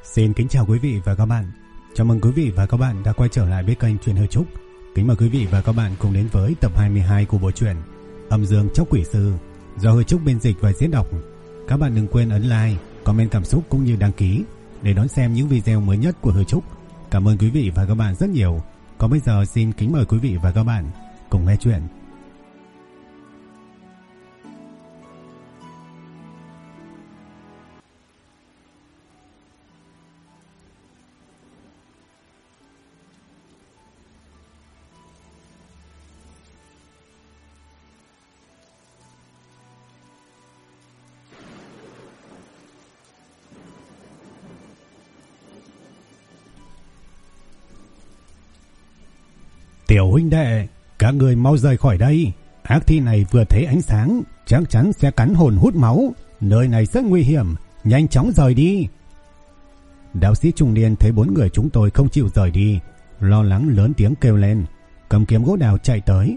Xin kính chào quý vị và các bạn. Chào mừng quý vị và các bạn đã quay trở lại với kênh Truyện Hơi Trúc. Kính mời quý vị và các bạn cùng đến với tập 22 của bộ truyện Âm Dương Chóc Quỷ Sư do Hơi Trúc biên dịch và diễn đọc. Các bạn đừng quên ấn like, comment cảm xúc cũng như đăng ký để đón xem những video mới nhất của Hơi Trúc. Cảm ơn quý vị và các bạn rất nhiều. Còn bây giờ xin kính mời quý vị và các bạn cùng nghe chuyện. Tiểu huynh đệ, các người mau rời khỏi đây. Ác thi này vừa thấy ánh sáng chắc chắn sẽ cắn hồn hút máu. Nơi này rất nguy hiểm, nhanh chóng rời đi. Đạo sĩ trung niên thấy bốn người chúng tôi không chịu rời đi, lo lắng lớn tiếng kêu lên, cầm kiếm gỗ đào chạy tới.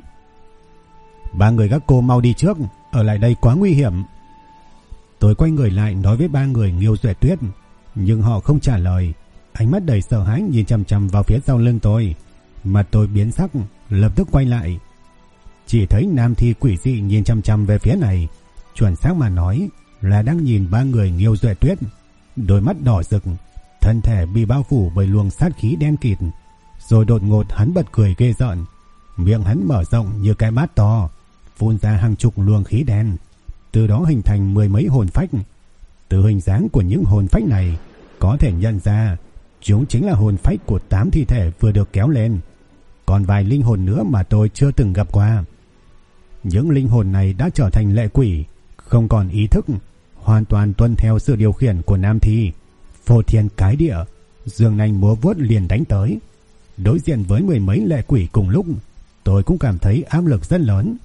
Ba người các cô mau đi trước, ở lại đây quá nguy hiểm. Tôi quay người lại nói với ba người Nghiêu Duệ Tuyết, nhưng họ không trả lời, ánh mắt đầy sợ hãi nhìn chằm chằm vào phía sau lưng tôi. Mặt tôi biến sắc, lập tức quay lại. Chỉ thấy nam thi quỷ dị nhìn chằm chằm về phía này, chuẩn xác mà nói là đang nhìn ba người Nghiêu Duệ Tuyết. Đôi mắt đỏ rực, thân thể bị bao phủ bởi luồng sát khí đen kịt. Rồi đột ngột hắn bật cười ghê rợn, miệng hắn mở rộng như cái bát to, phun ra hàng chục luồng khí đen, từ đó hình thành mười mấy hồn phách. Từ hình dáng của những hồn phách này có thể nhận ra chúng chính là hồn phách của 8 thi thể vừa được kéo lên. Còn vài linh hồn nữa mà tôi chưa từng gặp qua. Những linh hồn này đã trở thành lệ quỷ, không còn ý thức, hoàn toàn tuân theo sự điều khiển của nam thi. Phô thiên cái địa, dương nanh múa vuốt liền đánh tới. Đối diện với mười mấy lệ quỷ cùng lúc, tôi cũng cảm thấy áp lực rất lớn.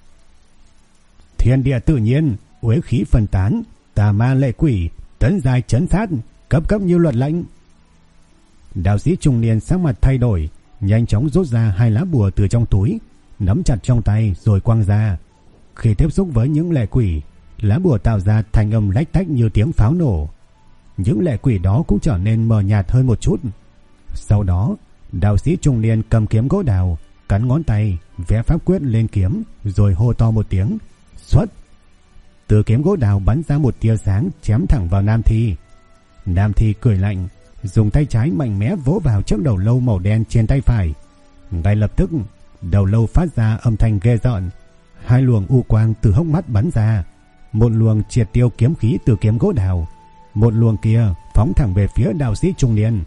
Thiên địa tự nhiên, uế khí phân tán, tà ma lệ quỷ, tấn giai trấn sát, cấp như luật lệnh. Đạo sĩ trung niên sắc mặt thay đổi, nhanh chóng rút ra 2 lá bùa từ trong túi, nắm chặt trong tay rồi quăng ra. Khi tiếp xúc với những lệ quỷ, lá bùa tạo ra thanh âm lách tách như tiếng pháo nổ. Những lệ quỷ đó cũng trở nên mờ nhạt hơn một chút. Sau đó, đạo sĩ trung niên cầm kiếm gỗ đào, cắn ngón tay, vẽ pháp quyết lên kiếm, rồi hô to một tiếng, xuất. Từ kiếm gỗ đào bắn ra một tia sáng chém thẳng vào nam thi. Nam thi cười lạnh, dùng tay trái mạnh mẽ vỗ vào chiếc đầu lâu màu đen trên tay phải. Ngay lập tức, đầu lâu phát ra âm thanh ghê rợn. 2 luồng u quang từ hốc mắt bắn ra. Một luồng triệt tiêu kiếm khí từ kiếm gỗ đào, một luồng kia phóng thẳng về phía đạo sĩ trung niên.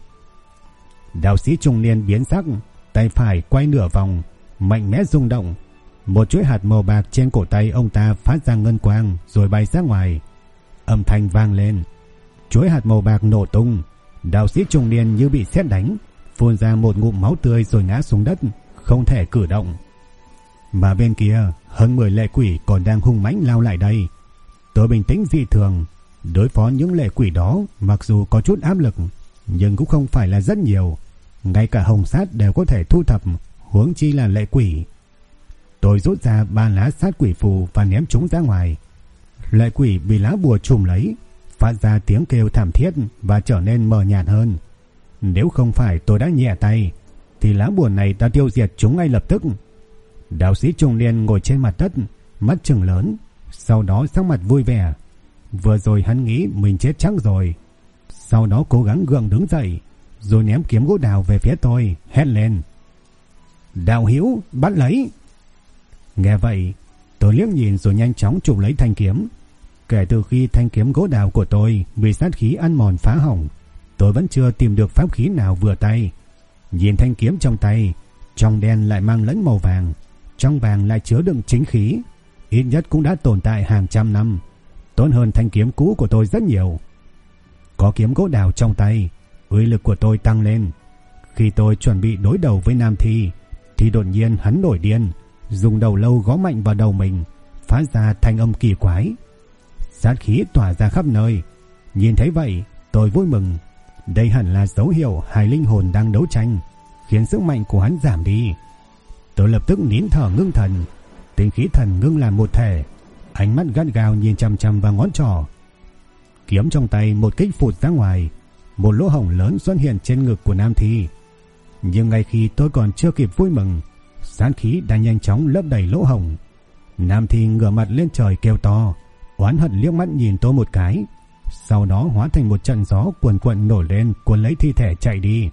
Đạo sĩ trung niên biến sắc, tay phải quay nửa vòng, mạnh mẽ rung động. Một chuỗi hạt màu bạc trên cổ tay ông ta phát ra ngân quang rồi bay ra ngoài. Âm thanh vang lên, chuỗi hạt màu bạc nổ tung. Đạo sĩ trung niên như bị sét đánh, phun ra một ngụm máu tươi rồi ngã xuống đất, không thể cử động. Mà bên kia, hơn 10 lệ quỷ còn đang hung mãnh lao lại đây. Tôi bình tĩnh dị thường, đối phó những lệ quỷ đó mặc dù có chút áp lực, nhưng cũng không phải là rất nhiều. Ngay cả hồng sát đều có thể thu thập, huống chi là lệ quỷ. Tôi rút ra 3 lá sát quỷ phù và ném chúng ra ngoài. Lệ quỷ bị lá bùa trùm lấy, phát ra tiếng kêu thảm thiết và trở nên mờ nhạt hơn. Nếu không phải tôi đã nhẹ tay thì lá bùa này đã tiêu diệt chúng ngay lập tức. Đạo sĩ trung niên ngồi trên mặt đất, mắt trừng lớn, sau đó sắc mặt vui vẻ. Vừa rồi hắn nghĩ mình chết chắc rồi, sau đó cố gắng gượng đứng dậy, rồi ném kiếm gỗ đào về phía tôi, hét lên, đạo hữu bắt lấy. Nghe vậy, tôi liếc nhìn rồi nhanh chóng chụp lấy thanh kiếm. Kể từ khi thanh kiếm gỗ đào của tôi bị sát khí ăn mòn phá hỏng, tôi vẫn chưa tìm được pháp khí nào vừa tay. Nhìn thanh kiếm trong tay, trong đen lại mang lẫn màu vàng, trong vàng lại chứa đựng chính khí, ít nhất cũng đã tồn tại hàng trăm năm, tốt hơn thanh kiếm cũ của tôi rất nhiều. Có kiếm gỗ đào trong tay, uy lực của tôi tăng lên. Khi tôi chuẩn bị đối đầu với nam thi thì đột nhiên hắn nổi điên, dùng đầu lâu gõ mạnh vào đầu mình, phát ra thanh âm kỳ quái. Sát khí tỏa ra khắp nơi. Nhìn thấy vậy, tôi vui mừng. Đây hẳn là dấu hiệu 2 linh hồn đang đấu tranh, khiến sức mạnh của hắn giảm đi. Tôi lập tức nín thở ngưng thần, tinh khí thần ngưng làm một thể, ánh mắt gắt gao nhìn chằm chằm vào ngón trỏ. Kiếm trong tay một kích phụt ra ngoài, một lỗ hổng lớn xuất hiện trên ngực của Nam Thi. Nhưng ngay khi tôi còn chưa kịp vui mừng, sát khí đã nhanh chóng lấp đầy lỗ hổng. Nam Thi ngửa mặt lên trời kêu to, oán hận liếc mắt nhìn tôi một cái, sau đó hóa thành một trận gió cuồn cuộn nổi lên, cuốn lấy thi thể chạy đi.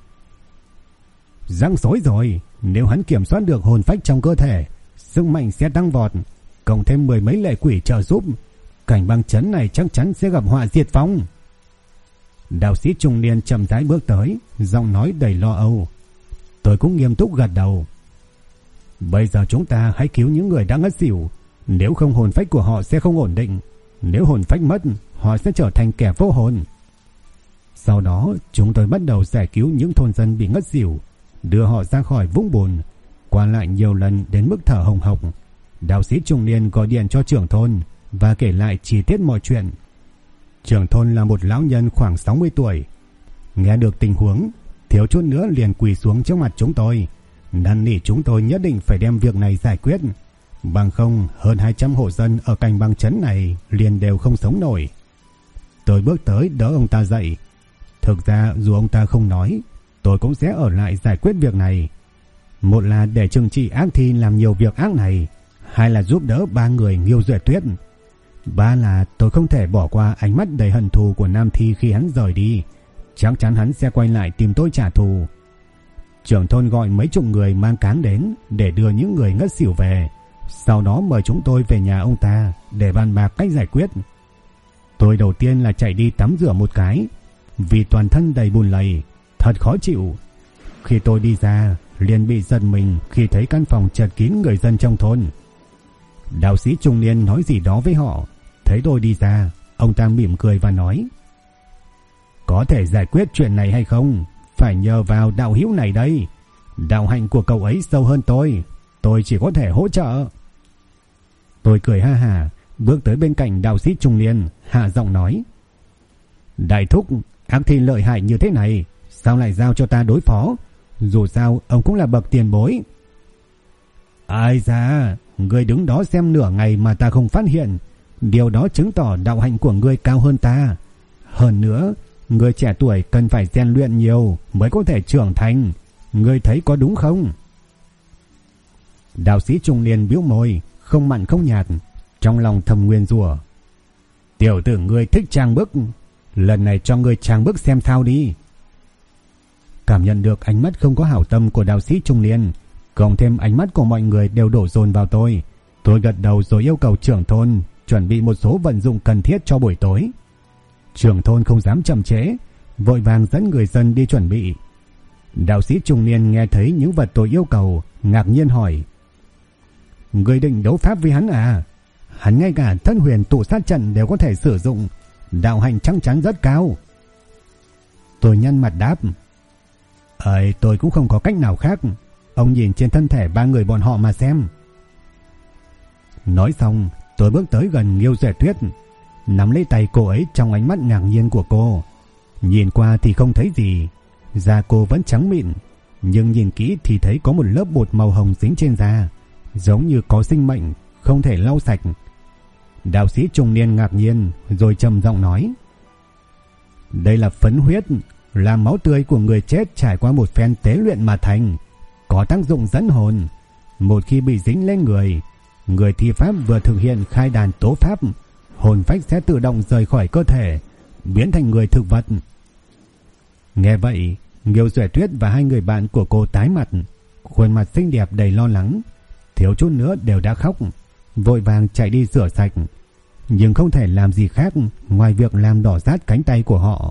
Răng rối rồi, nếu hắn kiểm soát được hồn phách trong cơ thể, sức mạnh sẽ tăng vọt, cộng thêm 10 mấy lệ quỷ trợ giúp, cảnh băng trấn này chắc chắn sẽ gặp họa diệt vong. Đạo sĩ trung niên chậm rãi bước tới, giọng nói đầy lo âu. Tôi cũng nghiêm túc gật đầu. Bây giờ chúng ta hãy cứu những người đã ngất xỉu, nếu không hồn phách của họ sẽ không ổn định, nếu hồn phách mất, họ sẽ trở thành kẻ vô hồn. Sau đó chúng tôi bắt đầu giải cứu những thôn dân bị ngất xỉu, đưa họ ra khỏi vũng bùn, qua lại nhiều lần đến mức thở hồng hộc. Đạo sĩ trung niên gọi điện cho trưởng thôn và kể lại chi tiết mọi chuyện. Trưởng thôn là một lão nhân khoảng 60 tuổi. Nghe được tình huống, thiếu chút nữa liền quỳ xuống trước mặt chúng tôi, năn nỉ chúng tôi nhất định phải đem việc này giải quyết, bằng không hơn 200 hộ dân ở Cành Băng trấn này liền đều không sống nổi. Tôi bước tới đỡ ông ta dậy. Thực ra dù ông ta không nói, tôi cũng sẽ ở lại giải quyết việc này. Một là để trừng trị ác thi làm nhiều việc ác này, hai là giúp đỡ ba người Nghiêu Duệ Tuyết, ba là tôi không thể bỏ qua ánh mắt đầy hận thù của Nam Thi khi hắn rời đi. Chắc chắn hắn sẽ quay lại tìm tôi trả thù. Trưởng thôn gọi mấy chục người mang cáng đến để đưa những người ngất xỉu về, sau đó mời chúng tôi về nhà ông ta để bàn bạc cách giải quyết. Tôi đầu tiên là chạy đi tắm rửa một cái, vì toàn thân đầy bùn lầy, thật khó chịu. Khi tôi đi ra, liền bị giật mình khi thấy căn phòng chật kín người dân trong thôn. Đạo sĩ trung niên nói gì đó với họ. Thấy tôi đi ra, ông ta mỉm cười và nói: có thể giải quyết chuyện này hay không, phải nhờ vào đạo hữu này đây. Đạo hạnh của cậu ấy sâu hơn tôi chỉ có thể hỗ trợ. Tôi cười ha hả, bước tới bên cạnh đạo sĩ trung niên, hạ giọng nói: đại thúc, ác thi lợi hại như thế này, sao lại giao cho ta đối phó? Dù sao ông cũng là bậc tiền bối. Ai da, ngươi đứng đó xem nửa ngày mà ta không phát hiện, điều đó chứng tỏ đạo hạnh của ngươi cao hơn ta. Hơn nữa, người trẻ tuổi cần phải rèn luyện nhiều mới có thể trưởng thành, ngươi thấy có đúng không? Đạo sĩ trung niên bĩu môi, không mặn không nhạt, trong lòng thầm nguyền rủa: tiểu tử ngươi thích trang bức, lần này cho ngươi trang bức xem sao đi. Cảm nhận được ánh mắt không có hảo tâm của đạo sĩ trung niên, cộng thêm ánh mắt của mọi người đều đổ dồn vào tôi gật đầu rồi yêu cầu trưởng thôn chuẩn bị một số vận dụng cần thiết cho buổi tối. Trưởng thôn không dám chậm trễ, vội vàng dẫn người dân đi chuẩn bị. Đạo sĩ trung niên nghe thấy những vật tôi yêu cầu, ngạc nhiên hỏi: người định đấu pháp với hắn à? Hắn ngay cả thân huyền tụ sát trận đều có thể sử dụng, đạo hạnh chắc chắn rất cao. Tôi nhăn mặt đáp: tôi cũng không có cách nào khác, ông nhìn trên thân thể ba người bọn họ mà xem. Nói xong, tôi bước tới gần Nghiêu Duệ Tuyết, nắm lấy tay cô ấy trong ánh mắt ngạc nhiên của cô. Nhìn qua thì không thấy gì, da cô vẫn trắng mịn, nhưng nhìn kỹ thì thấy có một lớp bột màu hồng dính trên da, giống như có sinh mệnh, không thể lau sạch. Đạo sĩ trung niên ngạc nhiên rồi trầm giọng nói: đây là phấn huyết, là máu tươi của người chết trải qua một phen tế luyện mà thành, có tác dụng dẫn hồn. Một khi bị dính lên người thi pháp vừa thực hiện khai đàn tố pháp, hồn phách sẽ tự động rời khỏi cơ thể, biến thành người thực vật. Nghe vậy, Nghiêu Duệ Tuyết và hai người bạn của cô tái mặt, khuôn mặt xinh đẹp đầy lo lắng, thiếu chút nữa đều đã khóc, vội vàng chạy đi rửa sạch, nhưng không thể làm gì khác ngoài việc làm đỏ rát cánh tay của họ.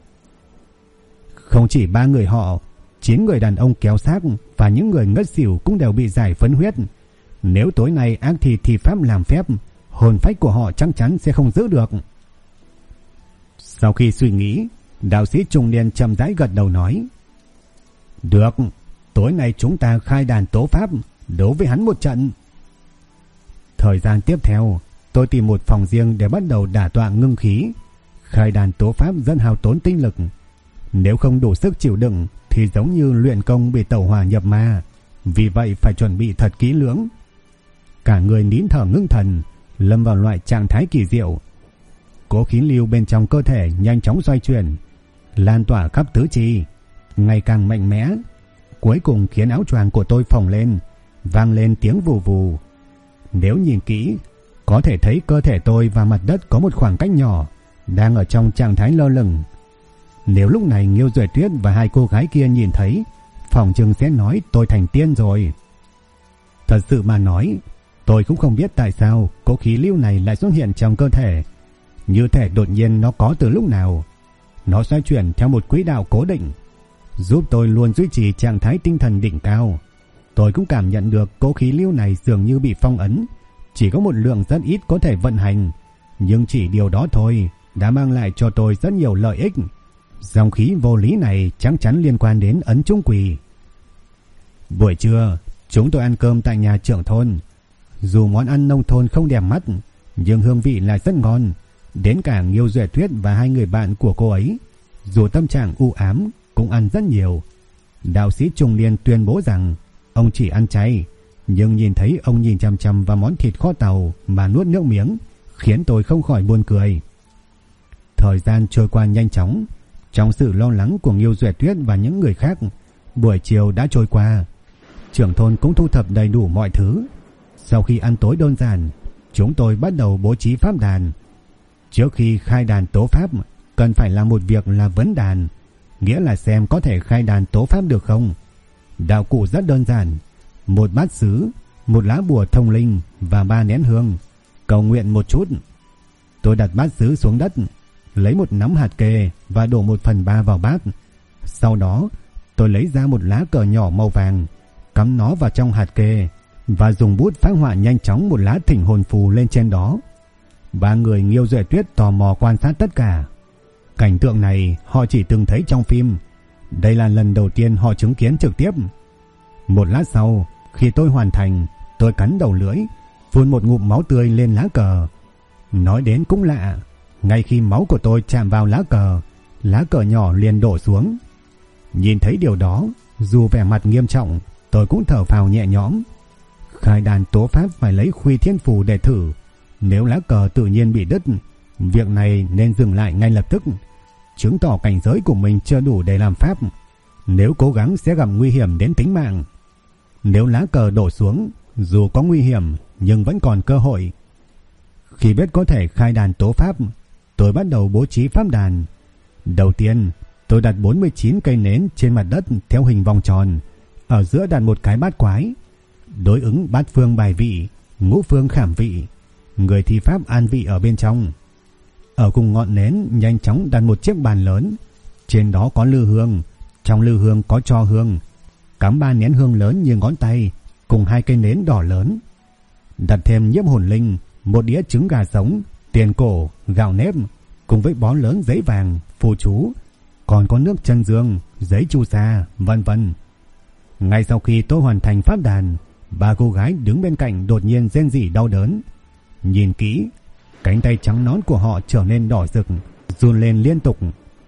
Không chỉ ba người họ, 9 người đàn ông kéo xác và những người ngất xỉu cũng đều bị giải phấn huyết. Nếu tối nay ác thi pháp làm phép, hồn phách của họ chắc chắn sẽ không giữ được. Sau khi suy nghĩ, đạo sĩ trung niên chậm rãi gật đầu nói: được, tối nay chúng ta khai đàn tố pháp, đấu với hắn một trận. Thời gian tiếp theo, tôi tìm một phòng riêng để bắt đầu đả tọa ngưng khí. Khai đàn tố pháp rất hao tốn tinh lực, nếu không đủ sức chịu đựng thì giống như luyện công bị tẩu hỏa nhập ma, vì vậy phải chuẩn bị thật kỹ lưỡng. Cả người nín thở ngưng thần, lâm vào loại trạng thái kỳ diệu. Cỗ khí lưu bên trong cơ thể nhanh chóng xoay chuyển, lan tỏa khắp tứ chi, ngày càng mạnh mẽ, cuối cùng khiến áo choàng của tôi phồng lên, vang lên tiếng vù vù. Nếu nhìn kỹ, có thể thấy cơ thể tôi và mặt đất có một khoảng cách nhỏ, đang ở trong trạng thái lơ lửng. Nếu lúc này Nghiêu Duệ Tuyết và hai cô gái kia nhìn thấy, phỏng chừng sẽ nói tôi thành tiên rồi. Thật sự mà nói, tôi cũng không biết tại sao cỗ khí lưu này lại xuất hiện trong cơ thể. Như thể đột nhiên nó có từ lúc nào. Nó xoay chuyển theo một quỹ đạo cố định, giúp tôi luôn duy trì trạng thái tinh thần đỉnh cao. Tôi cũng cảm nhận được cỗ khí lưu này dường như bị phong ấn, chỉ có một lượng rất ít có thể vận hành, nhưng chỉ điều đó thôi đã mang lại cho tôi rất nhiều lợi ích. Dòng khí vô lý này chắc chắn liên quan đến ấn trung quỷ. Buổi trưa, chúng tôi ăn cơm tại nhà trưởng thôn. Dù món ăn nông thôn không đẹp mắt, nhưng hương vị lại rất ngon. Đến cả Nghiêu Duệ Tuyết và hai người bạn của cô ấy, dù tâm trạng u ám, cũng ăn rất nhiều. Đạo sĩ trung niên tuyên bố rằng ông chỉ ăn chay, nhưng nhìn thấy ông nhìn chằm chằm vào món thịt kho tàu mà nuốt nước miếng, khiến tôi không khỏi buồn cười. Thời gian trôi qua nhanh chóng. Trong sự lo lắng của Nghiêu Duệ Tuyết và những người khác, buổi chiều đã trôi qua. Trưởng thôn cũng thu thập đầy đủ mọi thứ. Sau khi ăn tối đơn giản, chúng tôi bắt đầu bố trí pháp đàn. Trước khi khai đàn tố pháp, cần phải làm một việc là vấn đàn, nghĩa là xem có thể khai đàn tố pháp được không. Đạo cụ rất đơn giản: một bát sứ, một lá bùa thông linh và 3 nén hương. Cầu nguyện một chút. Tôi đặt bát sứ xuống đất, lấy một nắm hạt kê và đổ 1/3 vào bát. Sau đó, tôi lấy ra một lá cờ nhỏ màu vàng, cắm nó vào trong hạt kê và dùng bút phác họa nhanh chóng một lá thỉnh hồn phù lên trên đó. 3 người Nghiêu Duệ Tuyết tò mò quan sát tất cả. Cảnh tượng này họ chỉ từng thấy trong phim. Đây là lần đầu tiên họ chứng kiến trực tiếp. Một lát sau, khi tôi hoàn thành, tôi cắn đầu lưỡi, phun một ngụm máu tươi lên lá cờ. Nói đến cũng lạ, ngay khi máu của tôi chạm vào lá cờ nhỏ liền đổ xuống. Nhìn thấy điều đó, dù vẻ mặt nghiêm trọng, tôi cũng thở phào nhẹ nhõm. Khai đàn tố pháp phải lấy Khuy Thiên Phù để thử. Nếu lá cờ tự nhiên bị đứt, việc này nên dừng lại ngay lập tức, chứng tỏ cảnh giới của mình chưa đủ để làm pháp. Nếu cố gắng sẽ gặp nguy hiểm đến tính mạng. Nếu lá cờ đổ xuống, dù có nguy hiểm nhưng vẫn còn cơ hội. Khi biết có thể khai đàn tố pháp, tôi bắt đầu bố trí pháp đàn. Đầu tiên, tôi đặt 49 cây nến trên mặt đất theo hình vòng tròn. Ở giữa đặt một cái bát quái, đối ứng bát phương bài vị, ngũ phương khảm vị. Người thi pháp an vị ở bên trong. Ở cùng ngọn nến nhanh chóng đặt một chiếc bàn lớn. Trên đó có lư hương, trong lư hương có tro hương. Cắm 3 nén hương lớn như ngón tay, cùng 2 cây nến đỏ lớn. Đặt thêm nhiếp hồn linh, một đĩa trứng gà sống, tiền cổ, gạo nếp, cùng với bó lớn giấy vàng, phù chú, còn có nước chân dương, giấy chu sa, vân vân. Ngay sau khi tôi hoàn thành pháp đàn, 3 cô gái đứng bên cạnh đột nhiên rên rỉ đau đớn. Nhìn kỹ, cánh tay trắng nõn của họ trở nên đỏ rực, run lên liên tục.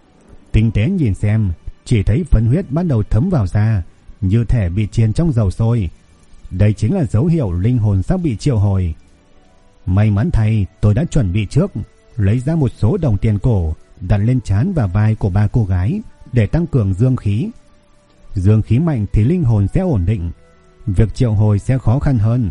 Tinh tế nhìn xem, chỉ thấy phấn huyết bắt đầu thấm vào da, như thể bị chiên trong dầu sôi. Đây chính là dấu hiệu linh hồn sắp bị triệu hồi. May mắn thay, tôi đã chuẩn bị trước, lấy ra một số đồng tiền cổ, đặt lên trán và vai của 3 cô gái để tăng cường dương khí. Dương khí mạnh thì linh hồn sẽ ổn định, việc triệu hồi sẽ khó khăn hơn.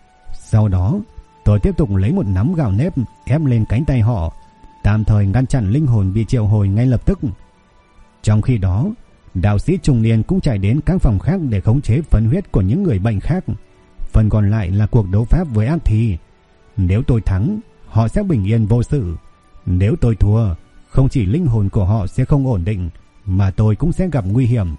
Sau đó, tôi tiếp tục lấy một nắm gạo nếp ép lên cánh tay họ, tạm thời ngăn chặn linh hồn bị triệu hồi ngay lập tức. Trong khi đó, đạo sĩ trung niên cũng chạy đến các phòng khác để khống chế phấn huyết của những người bệnh khác. Phần còn lại là cuộc đấu pháp với ác thi. Nếu tôi thắng, họ sẽ bình yên vô sự. Nếu tôi thua, không chỉ linh hồn của họ sẽ không ổn định, mà tôi cũng sẽ gặp nguy hiểm.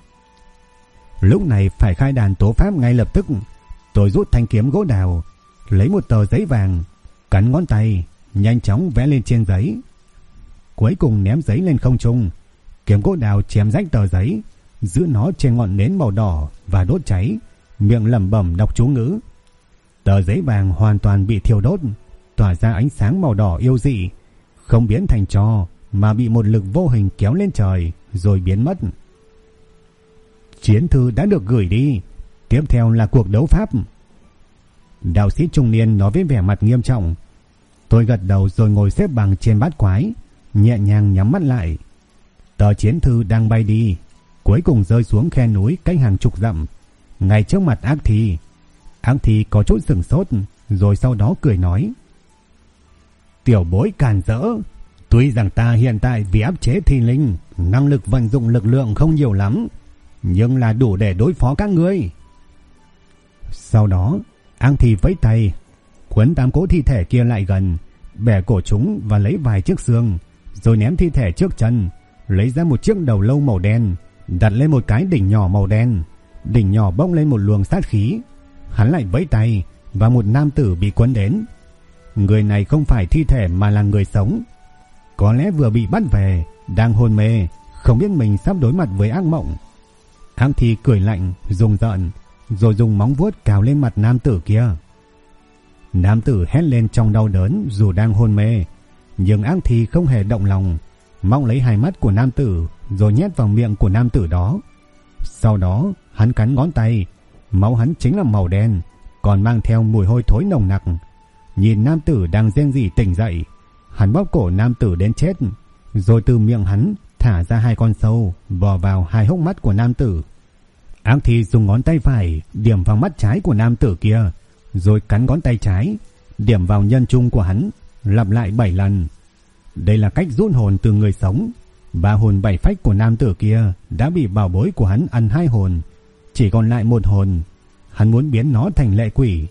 Lúc này phải khai đàn tố pháp ngay lập tức. Tôi rút thanh kiếm gỗ đào, lấy một tờ giấy vàng, cắn ngón tay, nhanh chóng vẽ lên trên giấy. Cuối cùng ném giấy lên không trung. Kiếm gỗ đào chém rách tờ giấy, giữ nó trên ngọn nến màu đỏ và đốt cháy, miệng lẩm bẩm đọc chú ngữ. Tờ giấy vàng hoàn toàn bị thiêu đốt, tỏa ra ánh sáng màu đỏ yêu dị, không biến thành tro mà bị một lực vô hình kéo lên trời rồi biến mất. Chiến thư đã được gửi đi, tiếp theo là cuộc đấu pháp. Đạo sĩ trung niên nói với vẻ mặt nghiêm trọng. Tôi gật đầu rồi ngồi xếp bằng trên bát quái, nhẹ nhàng nhắm mắt lại. Tờ chiến thư đang bay đi, cuối cùng rơi xuống khe núi cách hàng chục dặm, ngay trước mặt Ác Thi. Ác Thi có chút sửng sốt, rồi sau đó cười nói: Tiểu bối càn rỡ, tuy rằng ta hiện tại vì áp chế thi linh, năng lực vận dụng lực lượng không nhiều lắm, nhưng là đủ để đối phó các ngươi. Sau đó, Ác Thi vẫy tay, quấn 8 cỗ thi thể kia lại gần, bẻ cổ chúng và lấy vài chiếc xương, rồi ném thi thể trước chân, lấy ra một chiếc đầu lâu màu đen, đặt lên một cái đỉnh nhỏ màu đen. Đỉnh nhỏ bốc lên một luồng sát khí. Hắn lại vẫy tay và một nam tử bị cuốn đến. Người này không phải thi thể mà là người sống, có lẽ vừa bị bắt về, đang hôn mê, không biết mình sắp đối mặt với ác mộng. Ác Thi cười lạnh, rùng rợn, rồi dùng móng vuốt cào lên mặt nam tử kia. Nam tử hét lên trong đau đớn dù đang hôn mê, nhưng Ác Thi không hề động lòng, mong lấy hai mắt của nam tử rồi nhét vào miệng của nam tử đó. Sau đó hắn cắn ngón tay, máu hắn chính là màu đen, còn mang theo mùi hôi thối nồng nặc. Nhìn nam tử đang rên rỉ tỉnh dậy, hắn bóp cổ nam tử đến chết, rồi từ miệng hắn thả ra 2 con sâu vò vào 2 hốc mắt của nam tử. Ác Thi dùng ngón tay phải điểm vào mắt trái của nam tử kia, rồi cắn ngón tay trái điểm vào nhân trung của hắn, lặp lại 7 lần. Đây là cách rút hồn từ người sống. 3 hồn 7 phách của nam tử kia đã bị bảo bối của hắn ăn 2 hồn, chỉ còn lại 1 hồn. Hắn muốn biến nó thành lệ quỷ.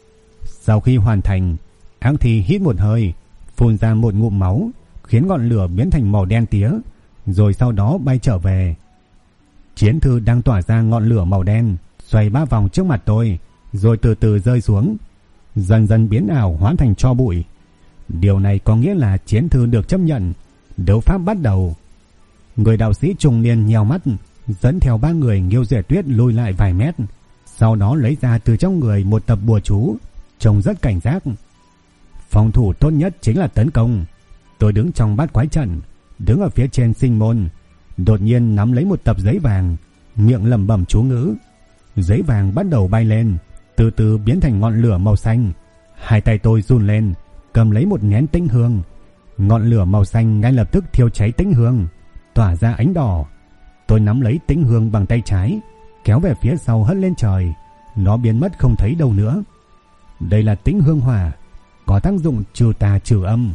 Sau khi hoàn thành, Ác Thi hít một hơi, phun ra một ngụm máu, khiến ngọn lửa biến thành màu đen tía, rồi sau đó bay trở về. Chiến thư đang tỏa ra ngọn lửa màu đen, xoay 3 vòng trước mặt tôi, rồi từ từ rơi xuống, dần dần biến ảo hóa thành tro bụi. Điều này có nghĩa là chiến thư được chấp nhận, đấu pháp bắt đầu. Người đạo sĩ trung niên nheo mắt, dẫn theo 3 người Nghiêu Duệ Tuyết lùi lại vài mét, sau đó lấy ra từ trong người một tập bùa chú, trông rất cảnh giác. Phòng thủ tốt nhất chính là tấn công. Tôi đứng trong bát quái trận, đứng ở phía trên sinh môn, đột nhiên nắm lấy một tập giấy vàng, miệng lẩm bẩm chú ngữ. Giấy vàng bắt đầu bay lên, từ từ biến thành ngọn lửa màu xanh. 2 tay tôi run lên, cầm lấy một nén tĩnh hương. Ngọn lửa màu xanh ngay lập tức thiêu cháy tĩnh hương, tỏa ra ánh đỏ. Tôi nắm lấy tĩnh hương bằng tay trái, kéo về phía sau hất lên trời, nó biến mất không thấy đâu nữa. Đây là tĩnh hương hỏa, có tác dụng trừ tà trừ âm.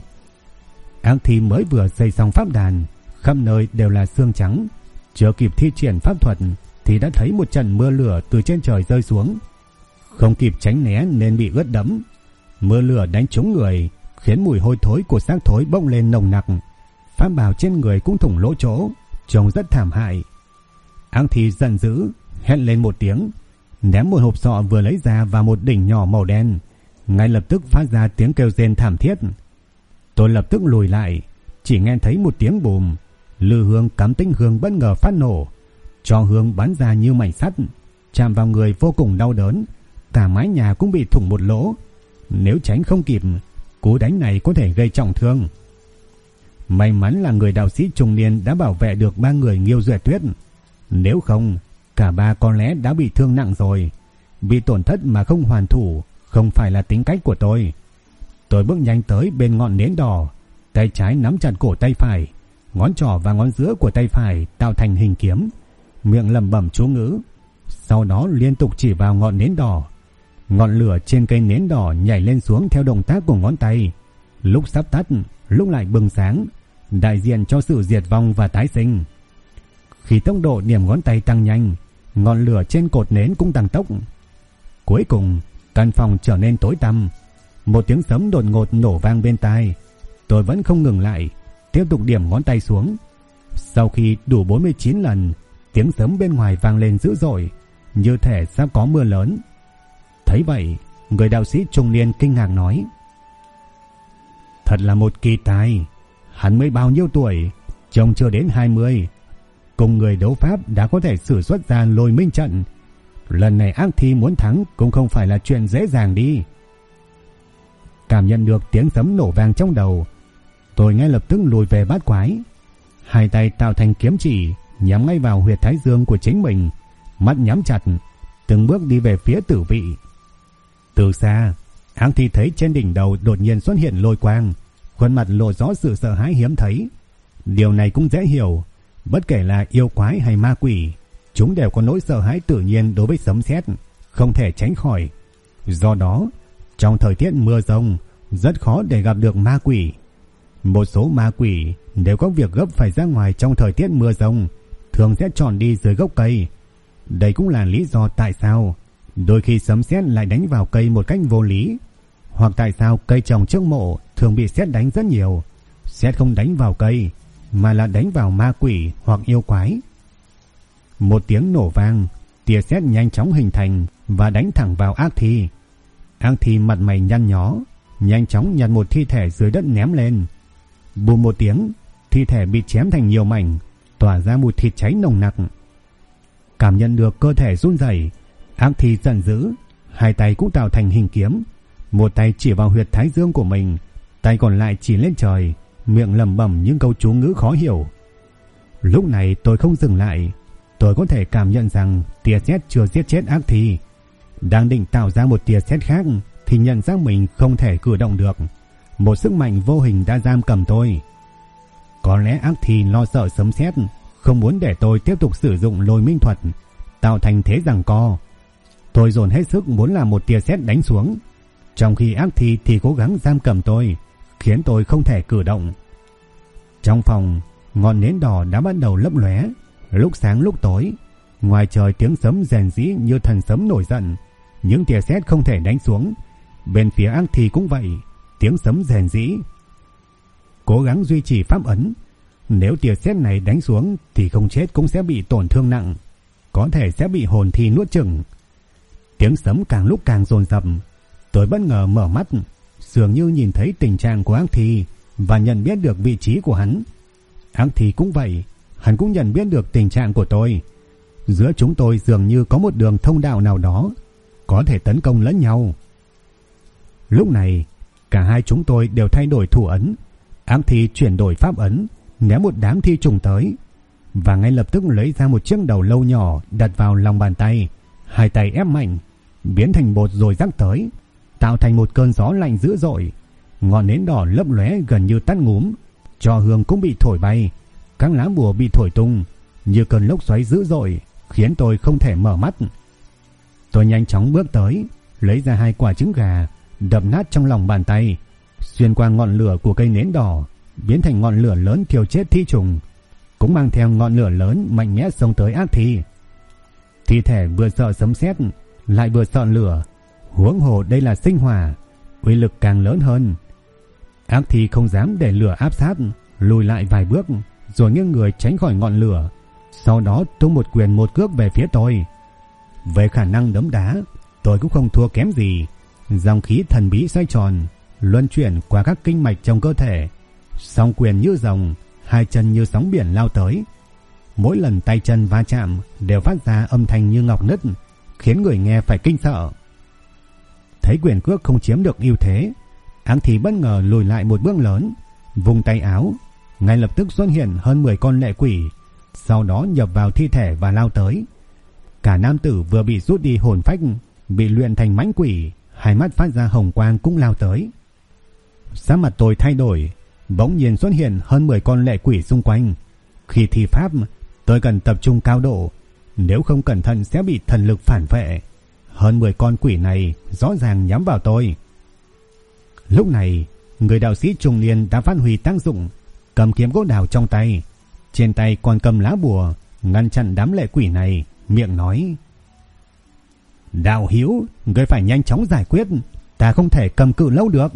Ác Thi mới vừa xây xong pháp đàn, khắp nơi đều là xương trắng, chưa kịp thi triển pháp thuật thì đã thấy một trận mưa lửa từ trên trời rơi xuống. Không kịp tránh né nên bị ướt đẫm. Mưa lửa đánh trúng người, khiến mùi hôi thối của xác thối bốc lên nồng nặc. Pháp bào trên người cũng thủng lỗ chỗ, trông rất thảm hại. Ác Thi giận dữ, hét lên một tiếng, ném một hộp sọ vừa lấy ra vào một đỉnh nhỏ màu đen, ngay lập tức phát ra tiếng kêu rên thảm thiết. Tôi lập tức lùi lại, chỉ nghe thấy một tiếng bùm, lư hương cắm tĩnh hương bất ngờ phát nổ, tro hương bắn ra như mảnh sắt, chạm vào người vô cùng đau đớn, cả mái nhà cũng bị thủng một lỗ. Nếu tránh không kịp, cú đánh này có thể gây trọng thương. May mắn là người đạo sĩ trung niên đã bảo vệ được 3 người Nghiêu Duệ Tuyết, nếu không cả 3 có lẽ đã bị thương nặng rồi. Bị tổn thất mà không hoàn thủ không phải là tính cách của tôi. Tôi bước nhanh tới bên ngọn nến đỏ, tay trái nắm chặt cổ tay phải, ngón trỏ và ngón giữa của tay phải tạo thành hình kiếm, miệng lẩm bẩm chú ngữ, sau đó liên tục chỉ vào ngọn nến đỏ. Ngọn lửa trên cây nến đỏ nhảy lên xuống theo động tác của ngón tay, lúc sắp tắt, lúc lại bừng sáng, đại diện cho sự diệt vong và tái sinh. Khi tốc độ điểm ngón tay tăng nhanh, ngọn lửa trên cột nến cũng tăng tốc. Cuối cùng, căn phòng trở nên tối tăm. Một tiếng sấm đột ngột nổ vang bên tai. Tôi vẫn không ngừng lại, tiếp tục điểm ngón tay xuống. Sau khi đủ 49 lần, tiếng sấm bên ngoài vang lên dữ dội, như thể sắp có mưa lớn. Thấy vậy, người đạo sĩ trung niên kinh ngạc nói: Thật là một kỳ tài. Hắn mới bao nhiêu tuổi, trông chưa đến 20, cùng người đấu pháp đã có thể sử xuất ra Lôi Minh trận. Lần này Ác Thi muốn thắng cũng không phải là chuyện dễ dàng đi. Cảm nhận được tiếng sấm nổ vang trong đầu, tôi ngay lập tức lùi về bát quái, 2 tay tạo thành kiếm chỉ nhắm ngay vào huyệt thái dương của chính mình, mắt nhắm chặt, từng bước đi về phía tử vị. Từ xa, Ác Thi thấy trên đỉnh đầu đột nhiên xuất hiện lôi quang, khuôn mặt lộ rõ sự sợ hãi hiếm thấy. Điều này cũng dễ hiểu, Bất kể là yêu quái hay ma quỷ, chúng đều có nỗi sợ hãi tự nhiên đối với sấm sét, không thể tránh khỏi. Do đó, trong thời tiết mưa rông, rất khó để gặp được ma quỷ. Một số ma quỷ đều có việc gấp phải ra ngoài trong thời tiết mưa rông, thường sẽ chọn đi dưới gốc cây. Đây cũng là lý do tại sao đôi khi sấm sét lại đánh vào cây một cách vô lý, hoặc tại sao cây trồng trước mộ thường bị sét đánh rất nhiều. Sét không đánh vào cây mà là đánh vào ma quỷ hoặc yêu quái. Một tiếng nổ vang, tia sét nhanh chóng hình thành và đánh thẳng vào ác thi. Ác thi mặt mày nhăn nhó, nhanh chóng nhặt một thi thể dưới đất ném lên. Bùm một tiếng, thi thể bị chém thành nhiều mảnh, tỏa ra mùi thịt cháy nồng nặc. Cảm nhận được cơ thể run rẩy, ác thi giận dữ, hai tay cũng tạo thành hình kiếm, một tay chỉ vào huyệt thái dương của mình, tay còn lại chỉ lên trời, miệng lẩm bẩm những câu chú ngữ khó hiểu. Lúc này tôi không dừng lại, tôi có thể cảm nhận rằng tia sét chưa giết chết ác thi. Đang định tạo ra một tia sét khác thì nhận ra mình không thể cử động được. Một sức mạnh vô hình đã giam cầm tôi. Có lẽ ác thi lo sợ sấm sét, không muốn để tôi tiếp tục sử dụng lôi minh thuật, tạo thành thế giằng co. Tôi dồn hết sức muốn làm một tia sét đánh xuống, trong khi ác thi thì cố gắng giam cầm tôi, khiến tôi không thể cử động. Trong phòng, ngọn nến đỏ đã bắt đầu lấp lóe, lúc sáng lúc tối. Ngoài trời tiếng sấm rền rĩ như thần sấm nổi giận, những tia sét không thể đánh xuống. Bên phía ác thi cũng vậy, tiếng sấm rền rĩ. Cố gắng duy trì pháp ấn, nếu tia sét này đánh xuống thì không chết cũng sẽ bị tổn thương nặng, có thể sẽ bị hồn thi nuốt chửng. Tiếng sấm càng lúc càng dồn dập, tôi bất ngờ mở mắt, dường như nhìn thấy tình trạng của ác thi và nhận biết được vị trí của hắn. Ác thi cũng vậy, hắn cũng nhận biết được tình trạng của tôi. Giữa chúng tôi dường như có một đường thông đạo nào đó, có thể tấn công lẫn nhau. Lúc này, cả hai chúng tôi đều thay đổi thủ ấn. Ác thi chuyển đổi pháp ấn, ném một đám thi trùng tới, và ngay lập tức lấy ra một chiếc đầu lâu nhỏ đặt vào lòng bàn tay, hai tay ép mạnh, biến thành bột rồi rắc tới, tạo thành một cơn gió lạnh dữ dội. Ngọn nến đỏ lấp lóe gần như tắt ngúm, tro hương cũng bị thổi bay, các lá bùa bị thổi tung như cơn lốc xoáy dữ dội, khiến tôi không thể mở mắt. Tôi nhanh chóng bước tới, lấy ra hai quả trứng gà, đập nát trong lòng bàn tay, xuyên qua ngọn lửa của cây nến đỏ, biến thành ngọn lửa lớn thiêu chết thi trùng, cũng mang theo ngọn lửa lớn mạnh mẽ xông tới ác thi. Thi thể vừa sợ sấm sét lại vừa sợ lửa, huống hồ đây là sinh hỏa, uy lực càng lớn hơn. Ác thi không dám để lửa áp sát, lùi lại vài bước rồi nghiêng người tránh khỏi ngọn lửa, sau đó tung một quyền một cước về phía tôi. Về khả năng đấm đá, tôi cũng không thua kém gì. Dòng khí thần bí xoay tròn, luân chuyển qua các kinh mạch trong cơ thể, song quyền như rồng, hai chân như sóng biển lao tới. Mỗi lần tay chân va chạm đều phát ra âm thanh như ngọc nứt, khiến người nghe phải kinh sợ. Thấy quyền cước không chiếm được ưu thế, ác thi bất ngờ lùi lại một bước lớn, vùng tay áo, ngay lập tức xuất hiện hơn 10 con lệ quỷ, sau đó nhập vào thi thể và lao tới. Cả nam tử vừa bị rút đi hồn phách, bị luyện thành mãnh quỷ, hai mắt phát ra hồng quang cũng lao tới. Sắc mặt tôi thay đổi, bỗng nhiên xuất hiện hơn 10 con lệ quỷ xung quanh. Khi thi pháp, tôi cần tập trung cao độ, nếu không cẩn thận sẽ bị thần lực phản vệ. Hơn 10 con quỷ này rõ ràng nhắm vào tôi. Lúc này, người đạo sĩ trung niên đã phát huy tác dụng, cầm kiếm gỗ đào trong tay, trên tay còn cầm lá bùa, ngăn chặn đám lệ quỷ này, miệng nói: "Đạo hữu, ngươi phải nhanh chóng giải quyết, ta không thể cầm cự lâu được."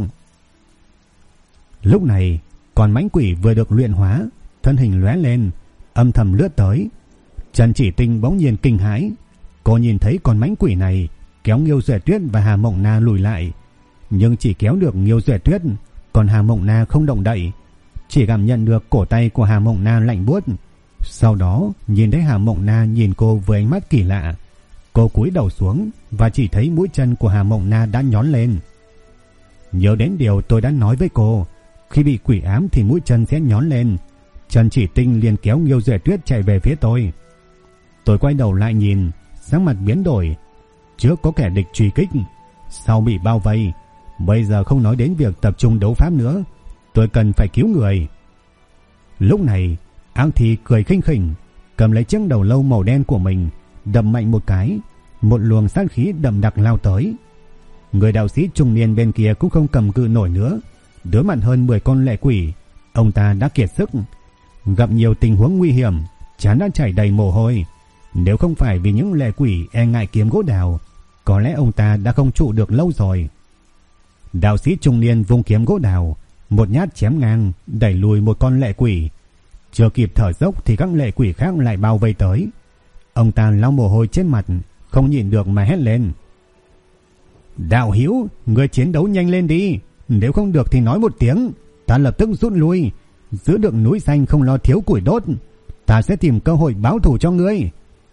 Lúc này, con mãnh quỷ vừa được luyện hóa, thân hình lóe lên, âm thầm lướt tới. Trần Chỉ Tinh bỗng nhiên kinh hãi, cô nhìn thấy con mãnh quỷ này kéo Nghiêu Duệ Tuyết và Hà Mộng Na lùi lại, nhưng chỉ kéo được Nghiêu Duệ Tuyết, còn Hà Mộng Na không động đậy. Chỉ cảm nhận được cổ tay của Hà Mộng Na lạnh buốt. Sau đó nhìn thấy Hà Mộng Na nhìn cô với ánh mắt kỳ lạ. Cô cúi đầu xuống và chỉ thấy mũi chân của Hà Mộng Na đã nhón lên. Nhớ đến điều tôi đã nói với cô, khi bị quỷ ám thì mũi chân sẽ nhón lên. Trần Chỉ Tinh liền kéo Nghiêu Duệ Tuyết chạy về phía tôi. Tôi quay đầu lại nhìn, sắc mặt biến đổi. Trước có kẻ địch truy kích, sau bị bao vây, bây giờ không nói đến việc tập trung đấu pháp nữa, tôi cần phải cứu người. Lúc này, Ác Thi cười khinh khỉnh, cầm lấy chiếc đầu lâu màu đen của mình, đập mạnh một cái, một luồng sát khí đậm đặc lao tới. Người đạo sĩ trung niên bên kia cũng không cầm cự nổi nữa, đối mặt hơn 10 con lệ quỷ, ông ta đã kiệt sức, gặp nhiều tình huống nguy hiểm, trán đã chảy đầy mồ hôi. Nếu không phải vì những lệ quỷ e ngại kiếm gỗ đào, có lẽ ông ta đã không trụ được lâu rồi. Đạo sĩ trung niên vung kiếm gỗ đào, một nhát chém ngang, đẩy lùi một con lệ quỷ. Chưa kịp thở dốc thì các lệ quỷ khác lại bao vây tới. Ông ta lau mồ hôi trên mặt, không nhịn được mà hét lên: "Đạo hữu, người chiến đấu nhanh lên đi, nếu không được thì nói một tiếng, ta lập tức rút lui. Giữ được núi xanh không lo thiếu củi đốt, ta sẽ tìm cơ hội báo thù cho ngươi."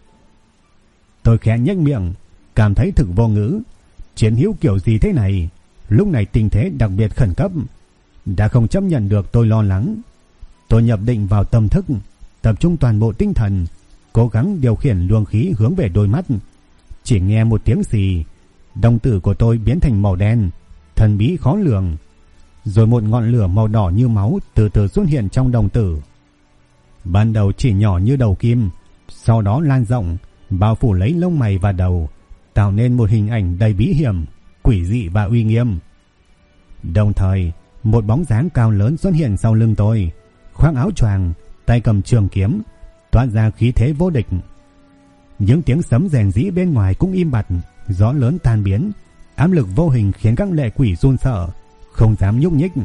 Tôi khẽ nhếch miệng, cảm thấy thực vô ngữ. Chiến hữu kiểu gì thế này? Lúc này tình thế đặc biệt khẩn cấp, đã không chấp nhận được tôi lo lắng. Tôi nhập định vào tâm thức, tập trung toàn bộ tinh thần, cố gắng điều khiển luồng khí hướng về đôi mắt. Chỉ nghe một tiếng xì, đồng tử của tôi biến thành màu đen, thần bí khó lường. Rồi một ngọn lửa màu đỏ như máu từ từ xuất hiện trong đồng tử. Ban đầu chỉ nhỏ như đầu kim, sau đó lan rộng, bao phủ lấy lông mày và đầu, tạo nên một hình ảnh đầy bí hiểm, quỷ dị và uy nghiêm. Đồng thời, một bóng dáng cao lớn xuất hiện sau lưng tôi, khoác áo choàng, tay cầm trường kiếm, toát ra khí thế vô địch. Những tiếng sấm rền rĩ bên ngoài cũng im bặt, gió lớn tan biến, áp lực vô hình khiến các lệ quỷ run sợ, không dám nhúc nhích.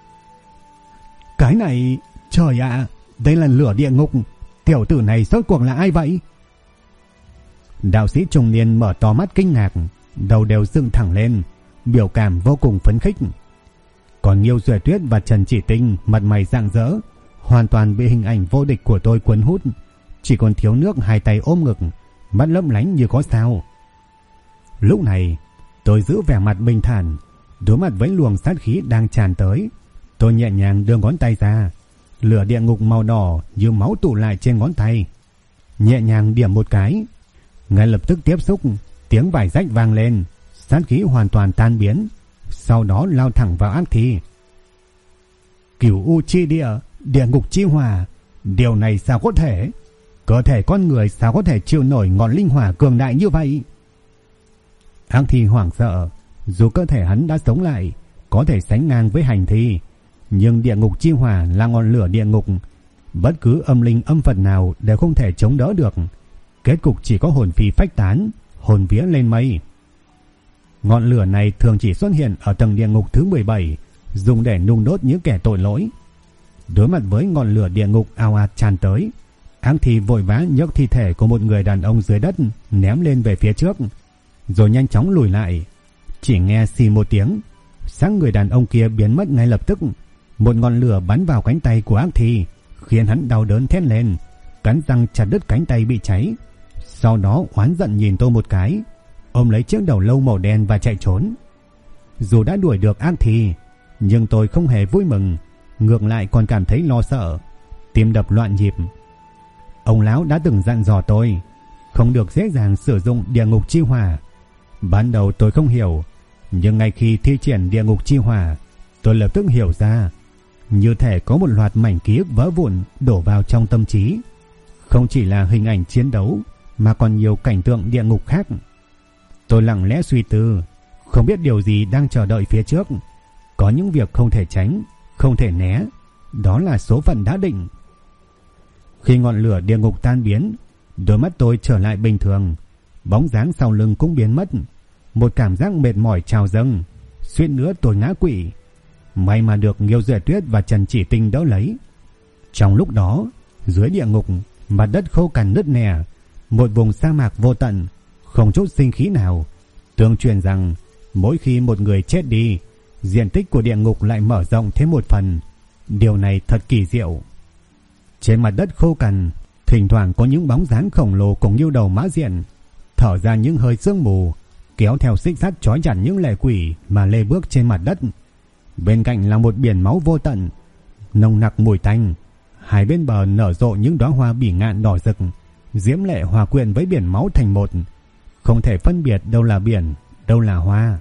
Cái này, trời ạ, đây là lửa địa ngục, tiểu tử này rốt cuộc là ai vậy? Đạo sĩ trung niên mở to mắt kinh ngạc, đầu đều dựng thẳng lên, biểu cảm vô cùng phấn khích. Còn Nghiêu Duệ Tuyết và Trần Chỉ Tinh mặt mày rạng rỡ, hoàn toàn bị hình ảnh vô địch của tôi cuốn hút, chỉ còn thiếu nước hai tay ôm ngực, mắt lấp lánh như có sao. Lúc này, tôi giữ vẻ mặt bình thản, đối mặt với luồng sát khí đang tràn tới. Tôi nhẹ nhàng đưa ngón tay ra, lửa địa ngục màu đỏ như máu tụ lại trên ngón tay, nhẹ nhàng điểm một cái, ngay lập tức tiếp xúc, tiếng vải rách vang lên, sát khí hoàn toàn tan biến, sau đó lao thẳng vào Ác Thi. Cửu U chi địa, địa ngục chi hỏa, điều này sao có thể? Cơ thể con người sao có thể chịu nổi ngọn linh hỏa cường đại như vậy? Ác Thi hoảng sợ, dù cơ thể hắn đã sống lại, có thể sánh ngang với hành thi, nhưng địa ngục chi hỏa là ngọn lửa địa ngục, bất cứ âm linh âm Phật nào đều không thể chống đỡ được. Kết cục chỉ có hồn phi phách tán, hồn vía lên mây. Ngọn lửa này thường chỉ xuất hiện ở tầng địa ngục thứ 17, dùng để nung đốt những kẻ tội lỗi. Đối mặt với ngọn lửa địa ngục ào ạt tràn tới, Ác Thi vội vã nhấc thi thể của một người đàn ông dưới đất ném lên về phía trước, rồi nhanh chóng lùi lại. Chỉ nghe xì một tiếng, xác người đàn ông kia biến mất ngay lập tức. Một ngọn lửa bắn vào cánh tay của Ác Thi, khiến hắn đau đớn thét lên, cắn răng chặt đứt cánh tay bị cháy. Sau đó oán giận nhìn tôi một cái, ôm lấy chiếc đầu lâu màu đen và chạy trốn. Dù đã đuổi được Ác Thi, nhưng tôi không hề vui mừng, ngược lại còn cảm thấy lo sợ, tim đập loạn nhịp. Ông lão đã từng dặn dò tôi không được dễ dàng sử dụng địa ngục chi hỏa. Ban đầu tôi không hiểu, nhưng ngay khi thi triển địa ngục chi hỏa, tôi lập tức hiểu ra, như thể có một loạt mảnh ký ức vỡ vụn đổ vào trong tâm trí. Không chỉ là hình ảnh chiến đấu, mà còn nhiều cảnh tượng địa ngục khác. Tôi lặng lẽ suy tư, không biết điều gì đang chờ đợi phía trước. Có những việc không thể tránh, không thể né, đó là số phận đã định. Khi ngọn lửa địa ngục tan biến, đôi mắt tôi trở lại bình thường, bóng dáng sau lưng cũng biến mất. Một cảm giác mệt mỏi trào dâng, suýt nữa tôi ngã quỵ. May mà được Nghiêu Duệ Tuyết và Trần Chỉ Tinh đỡ lấy. Trong lúc đó, dưới địa ngục, mặt đất khô cằn nứt nẻ, một vùng sa mạc vô tận, không chút sinh khí nào. Tương truyền rằng mỗi khi một người chết đi, diện tích của địa ngục lại mở rộng thêm một phần. Điều này thật kỳ diệu. Trên mặt đất khô cằn, thỉnh thoảng có những bóng dáng khổng lồ cùng như đầu mã diện, thở ra những hơi sương mù, kéo theo xích sắt trói chặt những lệ quỷ mà lê bước trên mặt đất. Bên cạnh là một biển máu vô tận, nồng nặc mùi tanh. Hai bên bờ nở rộ những đóa hoa bỉ ngạn đỏ rực, diễm lệ hòa quyện với biển máu thành một, không thể phân biệt đâu là biển, đâu là hoa.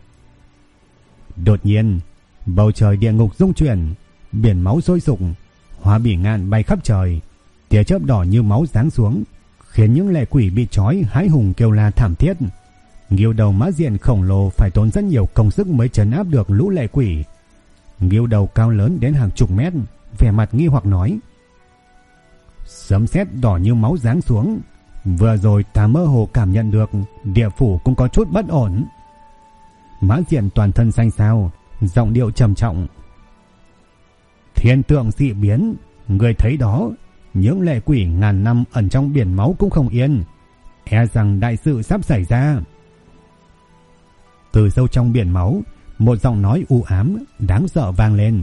Đột nhiên, bầu trời địa ngục rung chuyển, biển máu sôi sục, hoa bỉ ngạn bay khắp trời, Tia chớp đỏ như máu giáng xuống, khiến những lệ quỷ bị trói hãi hùng kêu la thảm thiết. Ngưu đầu mã diện khổng lồ phải tốn rất nhiều công sức mới trấn áp được lũ lệ quỷ. Ngưu đầu cao lớn đến hàng chục mét, vẻ mặt nghi hoặc nói: Sấm sét đỏ như máu giáng xuống, vừa rồi ta mơ hồ cảm nhận được địa phủ cũng có chút bất ổn. Mã diện toàn thân xanh xao, giọng điệu trầm trọng: Thiên tượng dị biến, người thấy đó, những lệ quỷ ngàn năm ẩn trong biển máu cũng không yên, e rằng đại sự sắp xảy ra. Từ sâu trong biển máu, một giọng nói u ám đáng sợ vang lên: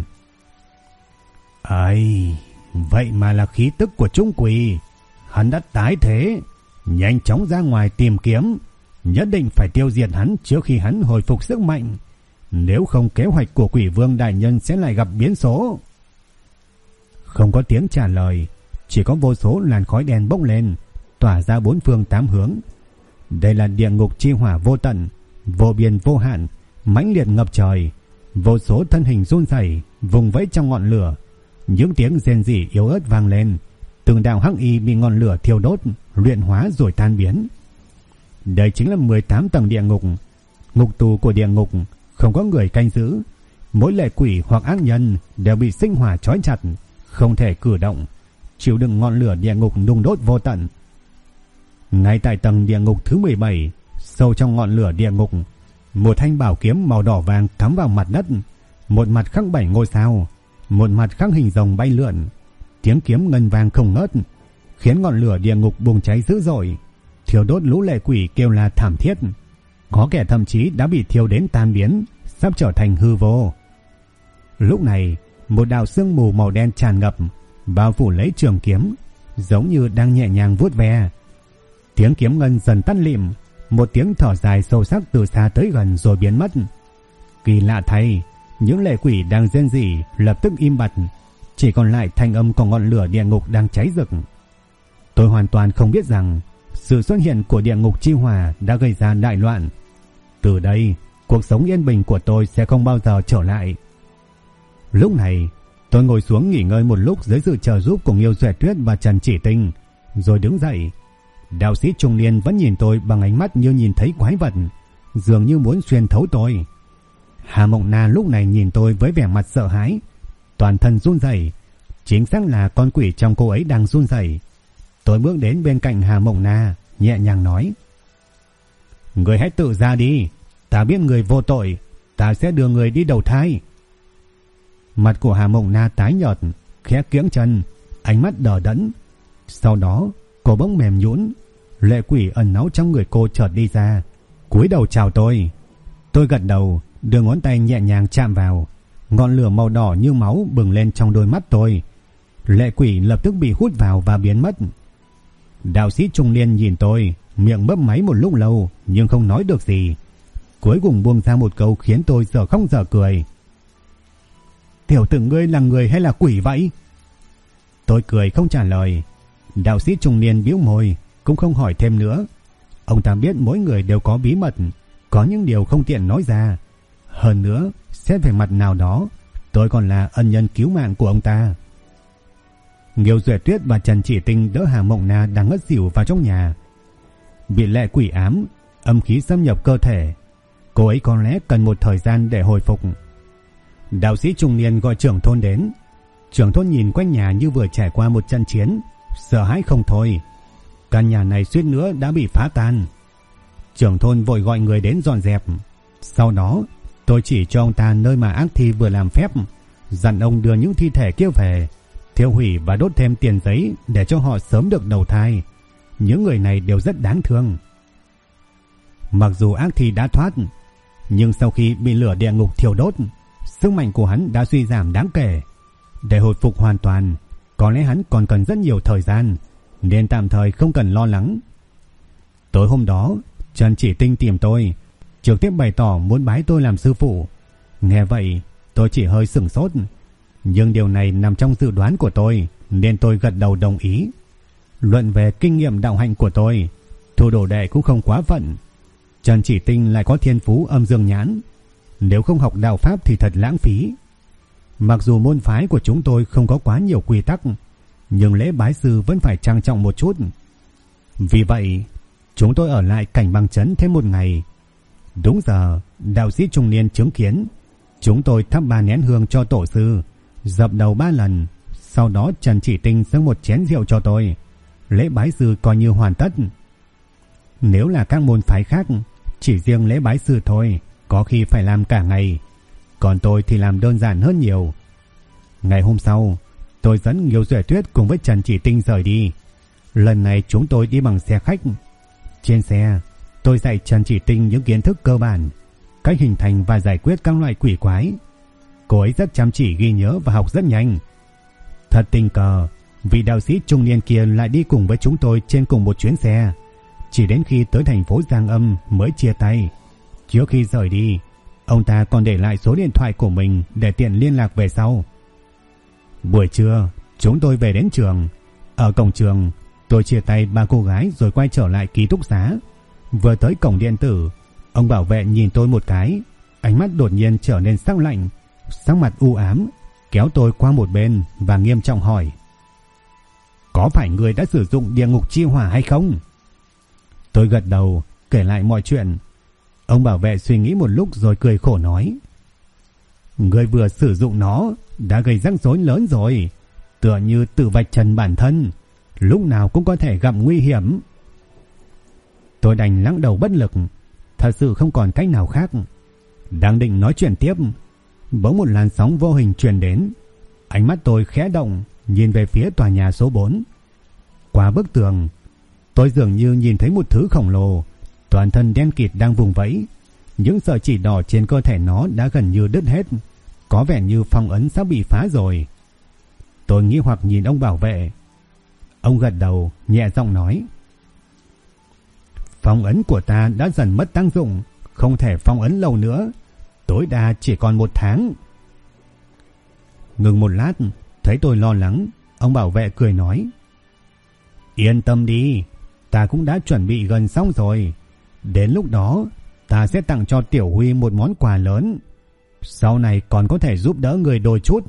Ây, vậy mà là khí tức của Trung Quỷ, hắn đã tái thế, nhanh chóng ra ngoài tìm kiếm, nhất định phải tiêu diệt hắn trước khi hắn hồi phục sức mạnh, nếu không kế hoạch của Quỷ Vương đại nhân sẽ lại gặp biến số. Không có tiếng trả lời, chỉ có vô số làn khói đen bốc lên, tỏa ra bốn phương tám hướng. Đây là địa ngục chi hỏa vô tận, vô biên vô hạn, mãnh liệt ngập trời, vô số thân hình run rẩy, vùng vẫy trong ngọn lửa. Những tiếng rên rỉ yếu ớt vang lên, từng đạo hắc y bị ngọn lửa thiêu đốt, luyện hóa rồi tan biến. Đây chính là 18 tầng địa ngục, ngục tù của địa ngục, không có người canh giữ. Mỗi lệ quỷ hoặc ác nhân đều bị sinh hỏa trói chặt, không thể cử động, chịu đựng ngọn lửa địa ngục nung đốt vô tận. Ngay tại tầng địa ngục thứ 17, sâu trong ngọn lửa địa ngục, một thanh bảo kiếm màu đỏ vàng cắm vào mặt đất, một mặt khắc 7 ngôi sao, một mặt khắc hình rồng bay lượn. Tiếng kiếm ngân vang không ngớt, khiến ngọn lửa địa ngục bùng cháy dữ dội, thiêu đốt lũ lệ quỷ kêu la thảm thiết. Có kẻ thậm chí đã bị thiêu đến tan biến, sắp trở thành hư vô. Lúc này, một đạo sương mù màu đen tràn ngập, bao phủ lấy trường kiếm, giống như đang nhẹ nhàng vuốt ve. Tiếng kiếm ngân dần tắt lịm, một tiếng thở dài sâu sắc từ xa tới gần rồi biến mất. Kỳ lạ thay, những lệ quỷ đang rên rỉ lập tức im bặt, chỉ còn lại thanh âm của ngọn lửa địa ngục đang cháy rực. Tôi hoàn toàn không biết rằng sự xuất hiện của địa ngục chi hỏa đã gây ra đại loạn. Từ đây, cuộc sống yên bình của tôi sẽ không bao giờ trở lại. Lúc này, tôi ngồi xuống nghỉ ngơi một lúc dưới sự trợ giúp của Nghiêu Duệ Tuyết và Trần Chỉ Tinh, rồi đứng dậy. Đạo sĩ trung niên vẫn nhìn tôi bằng ánh mắt như nhìn thấy quái vật, dường như muốn xuyên thấu tôi. Hà Mộng Na lúc này nhìn tôi với vẻ mặt sợ hãi, toàn thân run rẩy, chính xác là con quỷ trong cô ấy đang run rẩy. Tôi bước đến bên cạnh Hà Mộng Na, nhẹ nhàng nói: Người hãy tự ra đi, ta biết người vô tội, ta sẽ đưa người đi đầu thai. Mặt của Hà Mộng Na tái nhợt, khẽ kiễng chân, ánh mắt đờ đẫn. Sau đó, cô bỗng mềm nhũn, lệ quỷ ẩn náu trong người cô chợt đi ra, cúi đầu chào tôi. Tôi gật đầu, đưa ngón tay nhẹ nhàng chạm vào, ngọn lửa màu đỏ như máu bừng lên trong đôi mắt tôi. Lệ quỷ lập tức bị hút vào và biến mất. Đạo sĩ trung niên nhìn tôi, miệng mấp máy một lúc lâu nhưng không nói được gì. Cuối cùng buông ra một câu khiến tôi dở khóc dở cười: Tiểu tử ngươi là người hay là quỷ vậy? Tôi cười không trả lời. Đạo sĩ trung niên bĩu môi, cũng không hỏi thêm nữa. Ông ta biết mỗi người đều có bí mật, có những điều không tiện nói ra. Hơn nữa, xét về mặt nào đó, tôi còn là ân nhân cứu mạng của ông ta. Nghiêu Duệ Tuyết và Trần Chỉ Tinh đỡ Hà Mộng Na đang ngất xỉu vào trong nhà. Bị lệ quỷ ám, âm khí xâm nhập cơ thể, cô ấy có lẽ cần một thời gian để hồi phục. Đạo sĩ trung niên gọi trưởng thôn đến. Trưởng thôn nhìn quanh nhà như vừa trải qua một trận chiến, sợ hãi không thôi. Căn nhà này suýt nữa đã bị phá tan. Trưởng thôn vội gọi người đến dọn dẹp. Sau đó, tôi chỉ cho ông ta nơi mà ác thi vừa làm phép, dặn ông đưa những thi thể kia về, thiêu hủy và đốt thêm tiền giấy để cho họ sớm được đầu thai. Những người này đều rất đáng thương. Mặc dù ác thi đã thoát, nhưng sau khi bị lửa địa ngục thiêu đốt, sức mạnh của hắn đã suy giảm đáng kể. Để hồi phục hoàn toàn, có lẽ hắn còn cần rất nhiều thời gian, nên tạm thời không cần lo lắng. Tối hôm đó, Trần Chỉ Tinh tìm tôi, trực tiếp bày tỏ muốn bái tôi làm sư phụ. Nghe vậy, tôi chỉ hơi sửng sốt, nhưng điều này nằm trong dự đoán của tôi, nên tôi gật đầu đồng ý. Luận về kinh nghiệm đạo hạnh của tôi, Thu đồ đệ cũng không quá phận. Trần Chỉ Tinh lại có thiên phú âm dương nhãn, nếu không học đạo pháp thì thật lãng phí. Mặc dù môn phái của chúng tôi không có quá nhiều quy tắc, nhưng lễ bái sư vẫn phải trang trọng một chút. Vì vậy, chúng tôi ở lại Cảnh Băng Trấn thêm một ngày. Đúng giờ, đạo sĩ trung niên chứng kiến. Chúng tôi thắp 3 nén hương cho tổ sư, dập đầu 3 lần. Sau đó Trần Chỉ Tinh dâng một chén rượu cho tôi. Lễ bái sư coi như hoàn tất. Nếu là các môn phái khác, chỉ riêng lễ bái sư thôi, có khi phải làm cả ngày. Còn tôi thì làm đơn giản hơn nhiều. Ngày hôm sau, tôi dẫn Nghiêu Duệ Tuyết cùng với Trần Chỉ Tinh rời đi. Lần này chúng tôi đi bằng xe khách. Trên xe, tôi dạy Trần Chỉ Tinh những kiến thức cơ bản, cách hình thành và giải quyết các loại quỷ quái. Cô ấy rất chăm chỉ ghi nhớ và học rất nhanh. Thật tình cờ, vị đạo sĩ trung niên kia lại đi cùng với chúng tôi trên cùng một chuyến xe. Chỉ đến khi tới thành phố Giang Âm mới chia tay. Trước khi rời đi, ông ta còn để lại số điện thoại của mình để tiện liên lạc về sau. Buổi trưa, chúng tôi về đến trường. Ở cổng trường, tôi chia tay 3 cô gái rồi quay trở lại ký túc xá. Vừa tới cổng điện tử, ông bảo vệ nhìn tôi một cái, ánh mắt đột nhiên trở nên sắc lạnh, sắc mặt u ám, kéo tôi qua một bên và nghiêm trọng hỏi: "Có phải người đã sử dụng địa ngục chi hỏa hay không?" Tôi gật đầu, kể lại mọi chuyện. Ông bảo vệ suy nghĩ một lúc rồi cười khổ nói: "Người vừa sử dụng nó đã gây rắc rối lớn rồi, tựa như tự vạch trần bản thân, lúc nào cũng có thể gặp nguy hiểm." Tôi đành lắc đầu bất lực, thật sự không còn cách nào khác. Đang định nói chuyện tiếp, bỗng một làn sóng vô hình truyền đến. Ánh mắt tôi khẽ động, nhìn về phía tòa nhà số 4. Qua bức tường, tôi dường như nhìn thấy một thứ khổng lồ, toàn thân đen kịt đang vùng vẫy. Những sợi chỉ đỏ trên cơ thể nó đã gần như đứt hết, có vẻ như phong ấn sắp bị phá rồi. Tôi nghi hoặc nhìn ông bảo vệ. Ông gật đầu, nhẹ giọng nói: "Phong ấn của ta đã dần mất tác dụng, không thể phong ấn lâu nữa, tối đa chỉ còn 1 tháng. Ngừng một lát, thấy tôi lo lắng, ông bảo vệ cười nói: "Yên tâm đi, ta cũng đã chuẩn bị gần xong rồi. Đến lúc đó, ta sẽ tặng cho Tiểu Huy một món quà lớn. Sau này còn có thể giúp đỡ người đôi chút."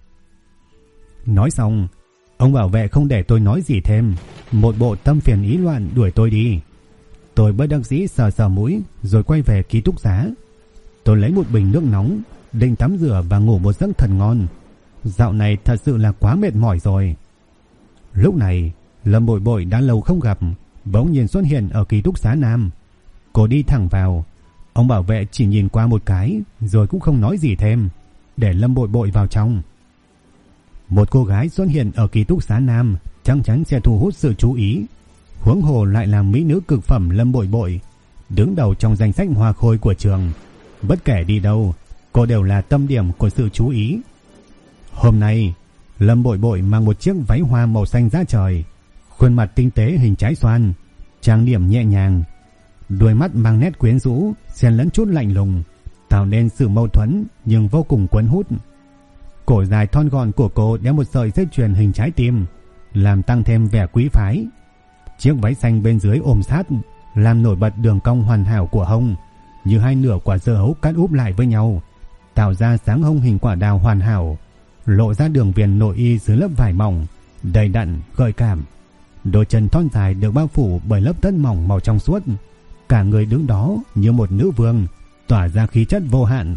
Nói xong, ông bảo vệ không để tôi nói gì thêm, một bộ tâm phiền ý loạn đuổi tôi đi. Tôi bất đắc dĩ sờ sờ mũi rồi quay về ký túc xá. Tôi lấy một bình nước nóng, định tắm rửa và ngủ một giấc thật ngon. Dạo này thật sự là quá mệt mỏi rồi. Lúc này, Lâm Bội Bội đã lâu không gặp, bỗng nhiên xuất hiện ở ký túc xá Nam. Cô đi thẳng vào. Ông bảo vệ chỉ nhìn qua một cái rồi cũng không nói gì thêm, để Lâm Bội Bội vào trong. Một cô gái xuất hiện ở ký túc xá Nam chắc chắn sẽ thu hút sự chú ý. Huống hồ lại là mỹ nữ cực phẩm Lâm Bội Bội, đứng đầu trong danh sách hoa khôi của trường. Bất kể đi đâu, cô đều là tâm điểm của sự chú ý. Hôm nay, Lâm Bội Bội mang một chiếc váy hoa màu xanh da trời, khuôn mặt tinh tế hình trái xoan, trang điểm nhẹ nhàng, đôi mắt mang nét quyến rũ, xen lẫn chút lạnh lùng, tạo nên sự mâu thuẫn nhưng vô cùng cuốn hút. Cổ dài thon gọn của cô đeo một sợi dây chuyền hình trái tim, làm tăng thêm vẻ quý phái. Chiếc váy xanh bên dưới ôm sát, làm nổi bật đường cong hoàn hảo của hông, như hai nửa quả dưa hấu cắt úp lại với nhau, tạo ra dáng hông hình quả đào hoàn hảo, lộ ra đường viền nội y dưới lớp vải mỏng, đầy đặn, gợi cảm. Đôi chân thon dài được bao phủ bởi lớp tất mỏng màu trong suốt, cả người đứng đó như một nữ vương, tỏa ra khí chất vô hạn.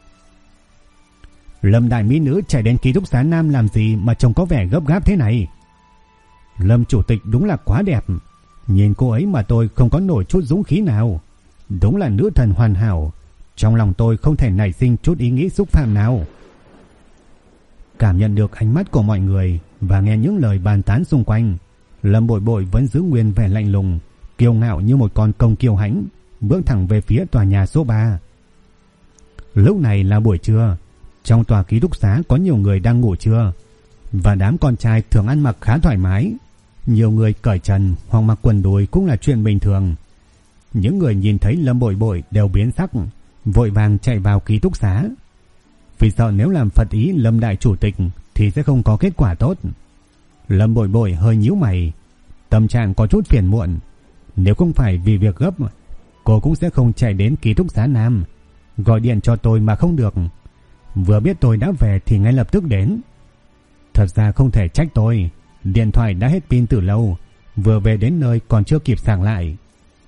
Lâm đại mỹ nữ chạy đến ký túc xá Nam làm gì mà trông có vẻ gấp gáp thế này? Lâm chủ tịch đúng là quá đẹp, nhìn cô ấy mà tôi không có nổi chút dũng khí nào. Đúng là nữ thần hoàn hảo, trong lòng tôi không thể nảy sinh chút ý nghĩ xúc phạm nào. Cảm nhận được ánh mắt của mọi người và nghe những lời bàn tán xung quanh, Lâm Bội Bội vẫn giữ nguyên vẻ lạnh lùng, kiêu ngạo như một con công kiêu hãnh, bước thẳng về phía tòa nhà số 3. Lúc này là buổi trưa, trong tòa ký túc xá có nhiều người đang ngủ trưa, và đám con trai thường ăn mặc khá thoải mái. Nhiều người cởi trần hoặc mặc quần đùi cũng là chuyện bình thường. Những người nhìn thấy Lâm Bội Bội đều biến sắc, vội vàng chạy vào ký túc xá, vì sợ nếu làm phật ý Lâm đại chủ tịch thì sẽ không có kết quả tốt. Lâm Bội Bội hơi nhíu mày, tâm trạng có chút phiền muộn. Nếu không phải vì việc gấp, cô cũng sẽ không chạy đến ký túc xá Nam, gọi điện cho tôi mà không được. Vừa biết tôi đã về thì ngay lập tức đến. Thật ra không thể trách tôi, Điện thoại đã hết pin từ lâu, vừa về đến nơi còn chưa kịp sạc lại.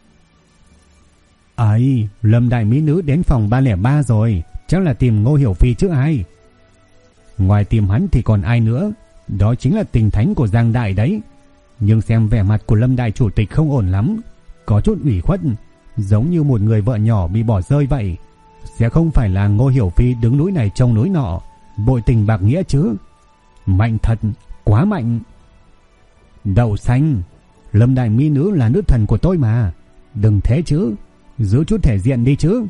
Ấy, Lâm đại mỹ nữ đến phòng 303 rồi, chắc là tìm Ngô Hiểu Phi chứ ai. Ngoài tìm hắn thì còn ai nữa, đó chính là tình thánh của Giang Đại đấy. Nhưng xem vẻ mặt của Lâm đại chủ tịch không ổn lắm, có chút ủy khuất, giống như một người vợ nhỏ bị bỏ rơi vậy. Sẽ không phải là Ngô Hiểu Phi đứng núi này trông núi nọ, bội tình bạc nghĩa chứ. Mạnh thật, quá mạnh. Đậu xanh, Lâm đại mỹ nữ là nữ thần của tôi mà, đừng thế chứ, giữ chút thể diện đi chứ.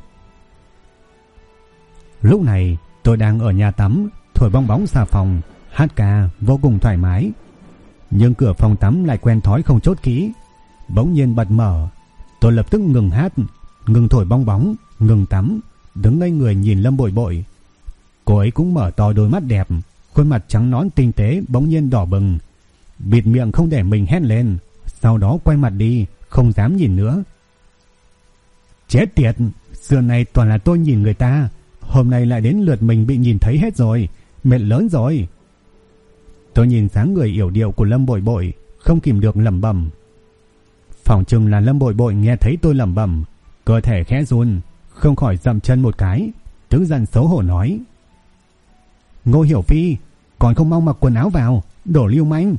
Lúc này tôi đang ở nhà tắm, thổi bong bóng xà phòng, hát ca vô cùng thoải mái. Nhưng cửa phòng tắm lại quen thói không chốt kỹ, bỗng nhiên bật mở. Tôi lập tức ngừng hát, ngừng thổi bong bóng, ngừng tắm, đứng ngây người nhìn Lâm Bội Bội. Cô ấy cũng mở to đôi mắt đẹp, khuôn mặt trắng nõn tinh tế bỗng nhiên đỏ bừng, bịt miệng không để mình hét lên, sau đó quay mặt đi, không dám nhìn nữa. Chết tiệt, xưa này toàn là tôi nhìn người ta, hôm nay lại đến lượt mình bị nhìn thấy hết rồi, mệt lớn rồi. Tôi nhìn dáng người yểu điệu của Lâm Bội Bội, không kìm được lẩm bẩm. Phỏng chừng là Lâm Bội Bội nghe thấy tôi lẩm bẩm, cơ thể khẽ run, không khỏi dậm chân một cái, tức giận xấu hổ nói: Ngô Hiểu Phi, còn không mau mặc quần áo vào, đổ lưu manh.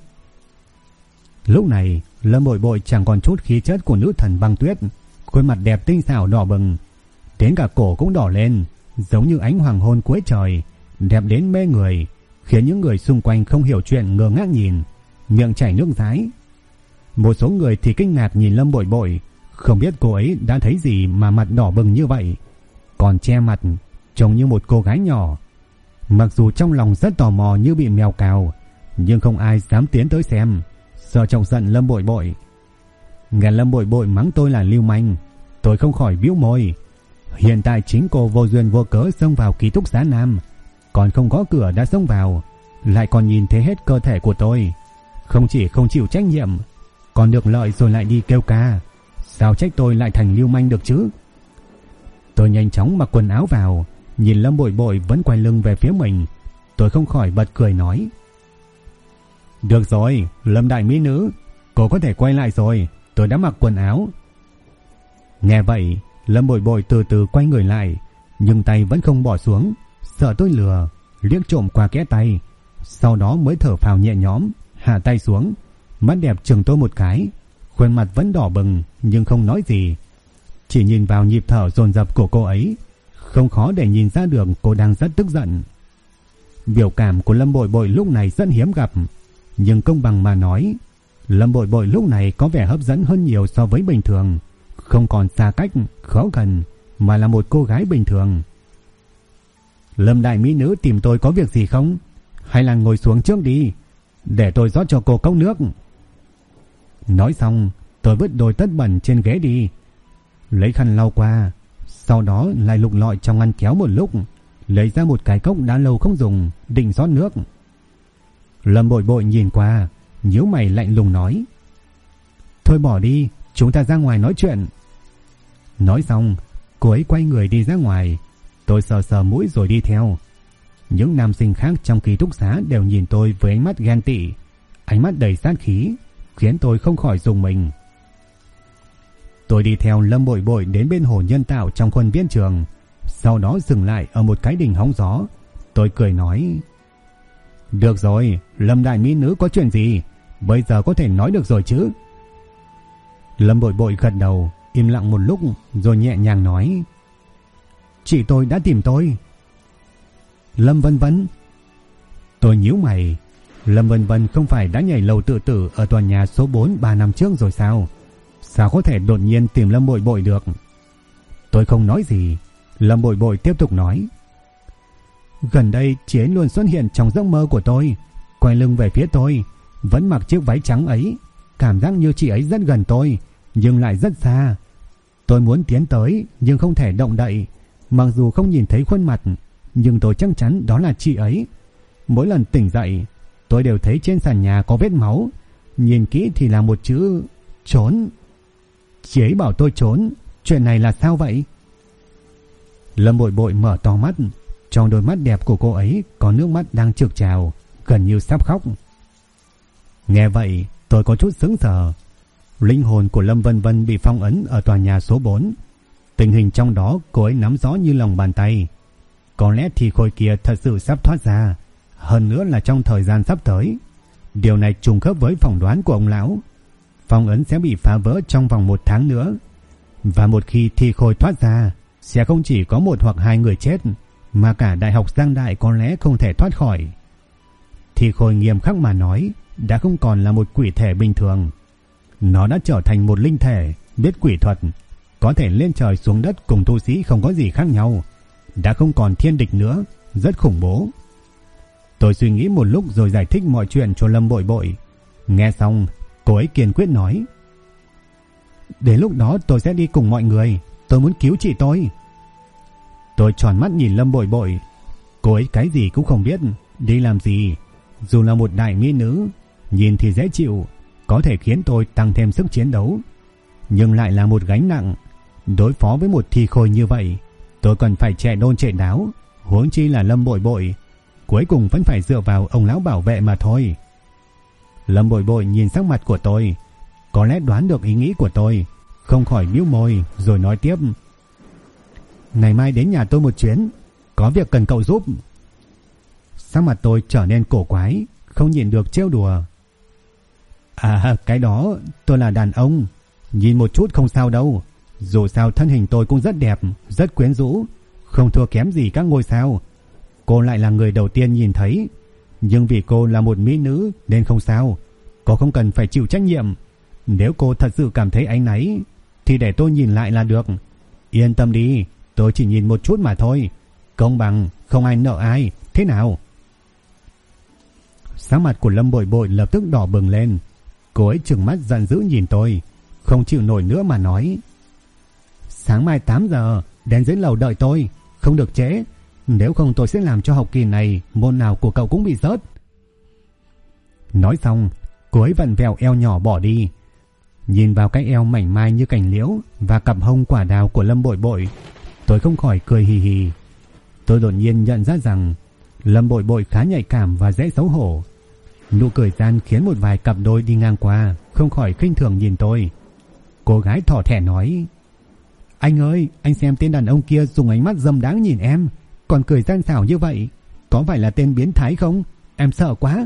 Lúc này Lâm Bội Bội chẳng còn chút khí chất của nữ thần băng tuyết, khuôn mặt đẹp tinh xảo đỏ bừng, đến cả cổ cũng đỏ lên, giống như ánh hoàng hôn cuối trời, đẹp đến mê người, khiến những người xung quanh không hiểu chuyện ngơ ngác nhìn, miệng chảy nước dãi. Một số người thì kinh ngạc nhìn Lâm Bội Bội, không biết cô ấy đã thấy gì mà mặt đỏ bừng như vậy, còn che mặt, trông như một cô gái nhỏ. Mặc dù trong lòng rất tò mò như bị mèo cào, nhưng không ai dám tiến tới xem, sợ chọc giận Lâm Bội Bội. Nghe Lâm Bội Bội mắng tôi là lưu manh, tôi không khỏi bĩu môi. Hiện tại chính cô vô duyên vô cớ xông vào ký túc xá nam, còn không có cửa đã xông vào, lại còn nhìn thấy hết cơ thể của tôi, không chỉ không chịu trách nhiệm, còn được lợi rồi lại đi kêu ca, sao trách tôi lại thành lưu manh được chứ. Tôi nhanh chóng mặc quần áo vào, nhìn Lâm Bội Bội vẫn quay lưng về phía mình, tôi không khỏi bật cười nói: Được rồi, Lâm đại mỹ nữ, cô có thể quay lại rồi, tôi đã mặc quần áo. Nghe vậy, Lâm Bội Bội từ từ quay người lại, nhưng tay vẫn không bỏ xuống, sợ tôi lừa, liếc trộm qua kẽ tay, sau đó mới thở phào nhẹ nhõm, hạ tay xuống, mắt đẹp chừng tôi một cái, khuôn mặt vẫn đỏ bừng nhưng không nói gì, chỉ nhìn vào nhịp thở dồn dập của cô ấy, không khó để nhìn ra được cô đang rất tức giận. Biểu cảm của Lâm Bội Bội lúc này rất hiếm gặp, nhưng công bằng mà nói, Lâm Bội Bội lúc này có vẻ hấp dẫn hơn nhiều so với bình thường, không còn xa cách, khó gần, mà là một cô gái bình thường. Lâm đại mỹ nữ tìm tôi có việc gì không? Hay là ngồi xuống trước đi, để tôi rót cho cô cốc nước. Nói xong, tôi vứt đôi tất bẩn trên ghế đi, lấy khăn lau qua, sau đó lại lục lọi trong ngăn kéo một lúc, lấy ra một cái cốc đã lâu không dùng, định rót nước. Lâm Bội Bội nhìn qua, nhíu mày lạnh lùng nói: Thôi bỏ đi, chúng ta ra ngoài nói chuyện. Nói xong, cô ấy quay người đi ra ngoài. Tôi sờ sờ mũi rồi đi theo. Những nam sinh khác trong ký túc xá đều nhìn tôi với ánh mắt ghen tị, ánh mắt đầy sát khí, khiến tôi không khỏi rùng mình. Tôi đi theo Lâm Bội Bội đến bên hồ nhân tạo trong khuôn viên trường, sau đó dừng lại ở một cái đình hóng gió. Tôi cười nói: Được rồi, Lâm đại mỹ nữ có chuyện gì, bây giờ có thể nói được rồi chứ? Lâm Bội Bội gật đầu, im lặng một lúc rồi nhẹ nhàng nói: Chị tôi đã tìm tôi. Lâm Vân Vân. Tôi nhíu mày. Lâm Vân Vân không phải đã nhảy lầu tự tử ở tòa nhà số 4 3 năm trước rồi sao? Sao có thể đột nhiên tìm Lâm Bội Bội được? Tôi không nói gì. Lâm Bội Bội tiếp tục nói: Gần đây chị ấy luôn xuất hiện trong giấc mơ của tôi, quay lưng về phía tôi, vẫn mặc chiếc váy trắng ấy, cảm giác như chị ấy rất gần tôi, nhưng lại rất xa. Tôi muốn tiến tới nhưng không thể động đậy, mặc dù không nhìn thấy khuôn mặt, nhưng tôi chắc chắn đó là chị ấy. Mỗi lần tỉnh dậy, tôi đều thấy trên sàn nhà có vết máu, nhìn kỹ thì là một chữ trốn. Chị ấy bảo tôi trốn, chuyện này là sao vậy? Lâm Bội Bội mở to mắt, trong đôi mắt đẹp của cô ấy có nước mắt đang trực trào, gần như sắp khóc. Nghe vậy tôi có chút sững sờ. Linh hồn của Lâm Vân Vân bị phong ấn ở tòa nhà số 4. Tình hình trong đó cô ấy nắm rõ như lòng bàn tay. Có lẽ thì khối kia thật sự sắp thoát ra, hơn nữa là trong thời gian sắp tới. Điều này trùng khớp với phỏng đoán của ông lão. Phong ấn sẽ bị phá vỡ trong vòng 1 tháng nữa. Và một khi thi khôi thoát ra, sẽ không chỉ có 1 hoặc 2 người chết, mà cả Đại học Giang Đại có lẽ không thể thoát khỏi. Thi khôi nghiêm khắc mà nói, đã không còn là một quỷ thể bình thường. Nó đã trở thành một linh thể, biết quỷ thuật, có thể lên trời xuống đất cùng tu sĩ không có gì khác nhau. Đã không còn thiên địch nữa, rất khủng bố. Tôi suy nghĩ một lúc rồi giải thích mọi chuyện cho Lâm Bội Bội. Nghe xong, cô ấy kiên quyết nói: Đến lúc đó tôi sẽ đi cùng mọi người, tôi muốn cứu chị tôi. Tôi tròn mắt nhìn Lâm Bội Bội. Cô ấy cái gì cũng không biết, đi làm gì. Dù là một đại mỹ nữ, nhìn thì dễ chịu, có thể khiến tôi tăng thêm sức chiến đấu, nhưng lại là một gánh nặng. Đối phó với một thi khôi như vậy, tôi cần phải chạy đôn chạy đáo, huống chi là Lâm Bội Bội, cuối cùng vẫn phải dựa vào ông lão bảo vệ mà thôi. Lâm Bội Bội nhìn sắc mặt của tôi, có lẽ đoán được ý nghĩ của tôi, không khỏi bĩu môi rồi nói tiếp: Ngày mai đến nhà tôi một chuyến, có việc cần cậu giúp. Sắc mặt tôi trở nên cổ quái, không nhịn được trêu đùa: À, cái đó, tôi là đàn ông, nhìn một chút không sao đâu. Dù sao thân hình tôi cũng rất đẹp, rất quyến rũ, không thua kém gì các ngôi sao. Cô lại là người đầu tiên nhìn thấy, nhưng vì cô là một mỹ nữ nên không sao. Cô không cần phải chịu trách nhiệm. Nếu cô thật sự cảm thấy áy náy thì để tôi nhìn lại là được. Yên tâm đi, tôi chỉ nhìn một chút mà thôi. Công bằng, không ai nợ ai, thế nào? Sắc mặt của Lâm Bội Bội lập tức đỏ bừng lên. Cô ấy trừng mắt giận dữ nhìn tôi, không chịu nổi nữa mà nói: Sáng mai 8 giờ đến dưới lầu đợi tôi, không được trễ, nếu không tôi sẽ làm cho học kỳ này môn nào của cậu cũng bị rớt. Nói xong, cô ấy vặn vẹo eo nhỏ bỏ đi. Nhìn vào cái eo mảnh mai như cành liễu và cặp hông quả đào của Lâm Bội Bội, tôi không khỏi cười hì hì. Tôi đột nhiên nhận ra rằng Lâm Bội Bội khá nhạy cảm và dễ xấu hổ. Nụ cười gian khiến một vài cặp đôi đi ngang qua không khỏi khinh thường nhìn tôi. Cô gái thỏ thẻ nói: Anh ơi, anh xem tên đàn ông kia dùng ánh mắt dâm đáng nhìn em, còn cười gian xảo như vậy, có phải là tên biến thái không? Em sợ quá.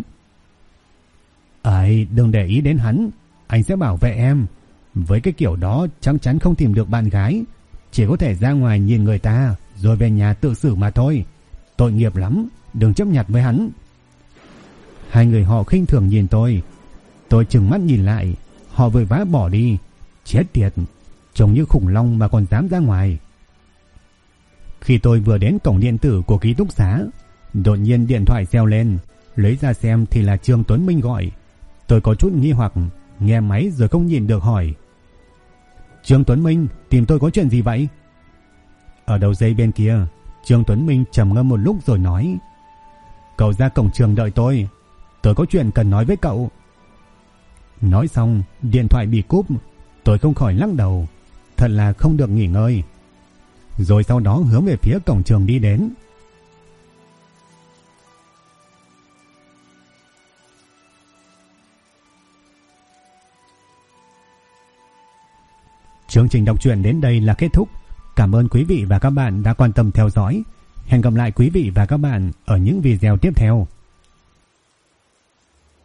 Ấy, đừng để ý đến hắn, anh sẽ bảo vệ em. Với cái kiểu đó chắc chắn không tìm được bạn gái, chỉ có thể ra ngoài nhìn người ta rồi về nhà tự xử mà thôi. Tội nghiệp lắm, đừng chấp nhặt với hắn. Hai người họ khinh thường nhìn tôi trừng mắt nhìn lại, họ vội vã bỏ đi. Chết tiệt, trông như khủng long mà còn dám ra ngoài. Khi tôi vừa đến cổng điện tử của ký túc xá, đột nhiên điện thoại reo lên. Lấy ra xem thì là Trương Tuấn Minh gọi. Tôi có chút nghi hoặc, nghe máy rồi không nhìn được hỏi: Trương Tuấn Minh, tìm tôi có chuyện gì vậy? Ở đầu dây bên kia, Trương Tuấn Minh trầm ngâm một lúc rồi nói: Cậu ra cổng trường đợi tôi có chuyện cần nói với cậu. Nói xong, điện thoại bị cúp. Tôi không khỏi lắc đầu, thật là không được nghỉ ngơi. Rồi sau đó hướng về phía cổng trường đi đến. Chương trình đọc truyện đến đây là kết thúc. Cảm ơn quý vị và các bạn đã quan tâm theo dõi. Hẹn gặp lại quý vị và các bạn ở những video tiếp theo.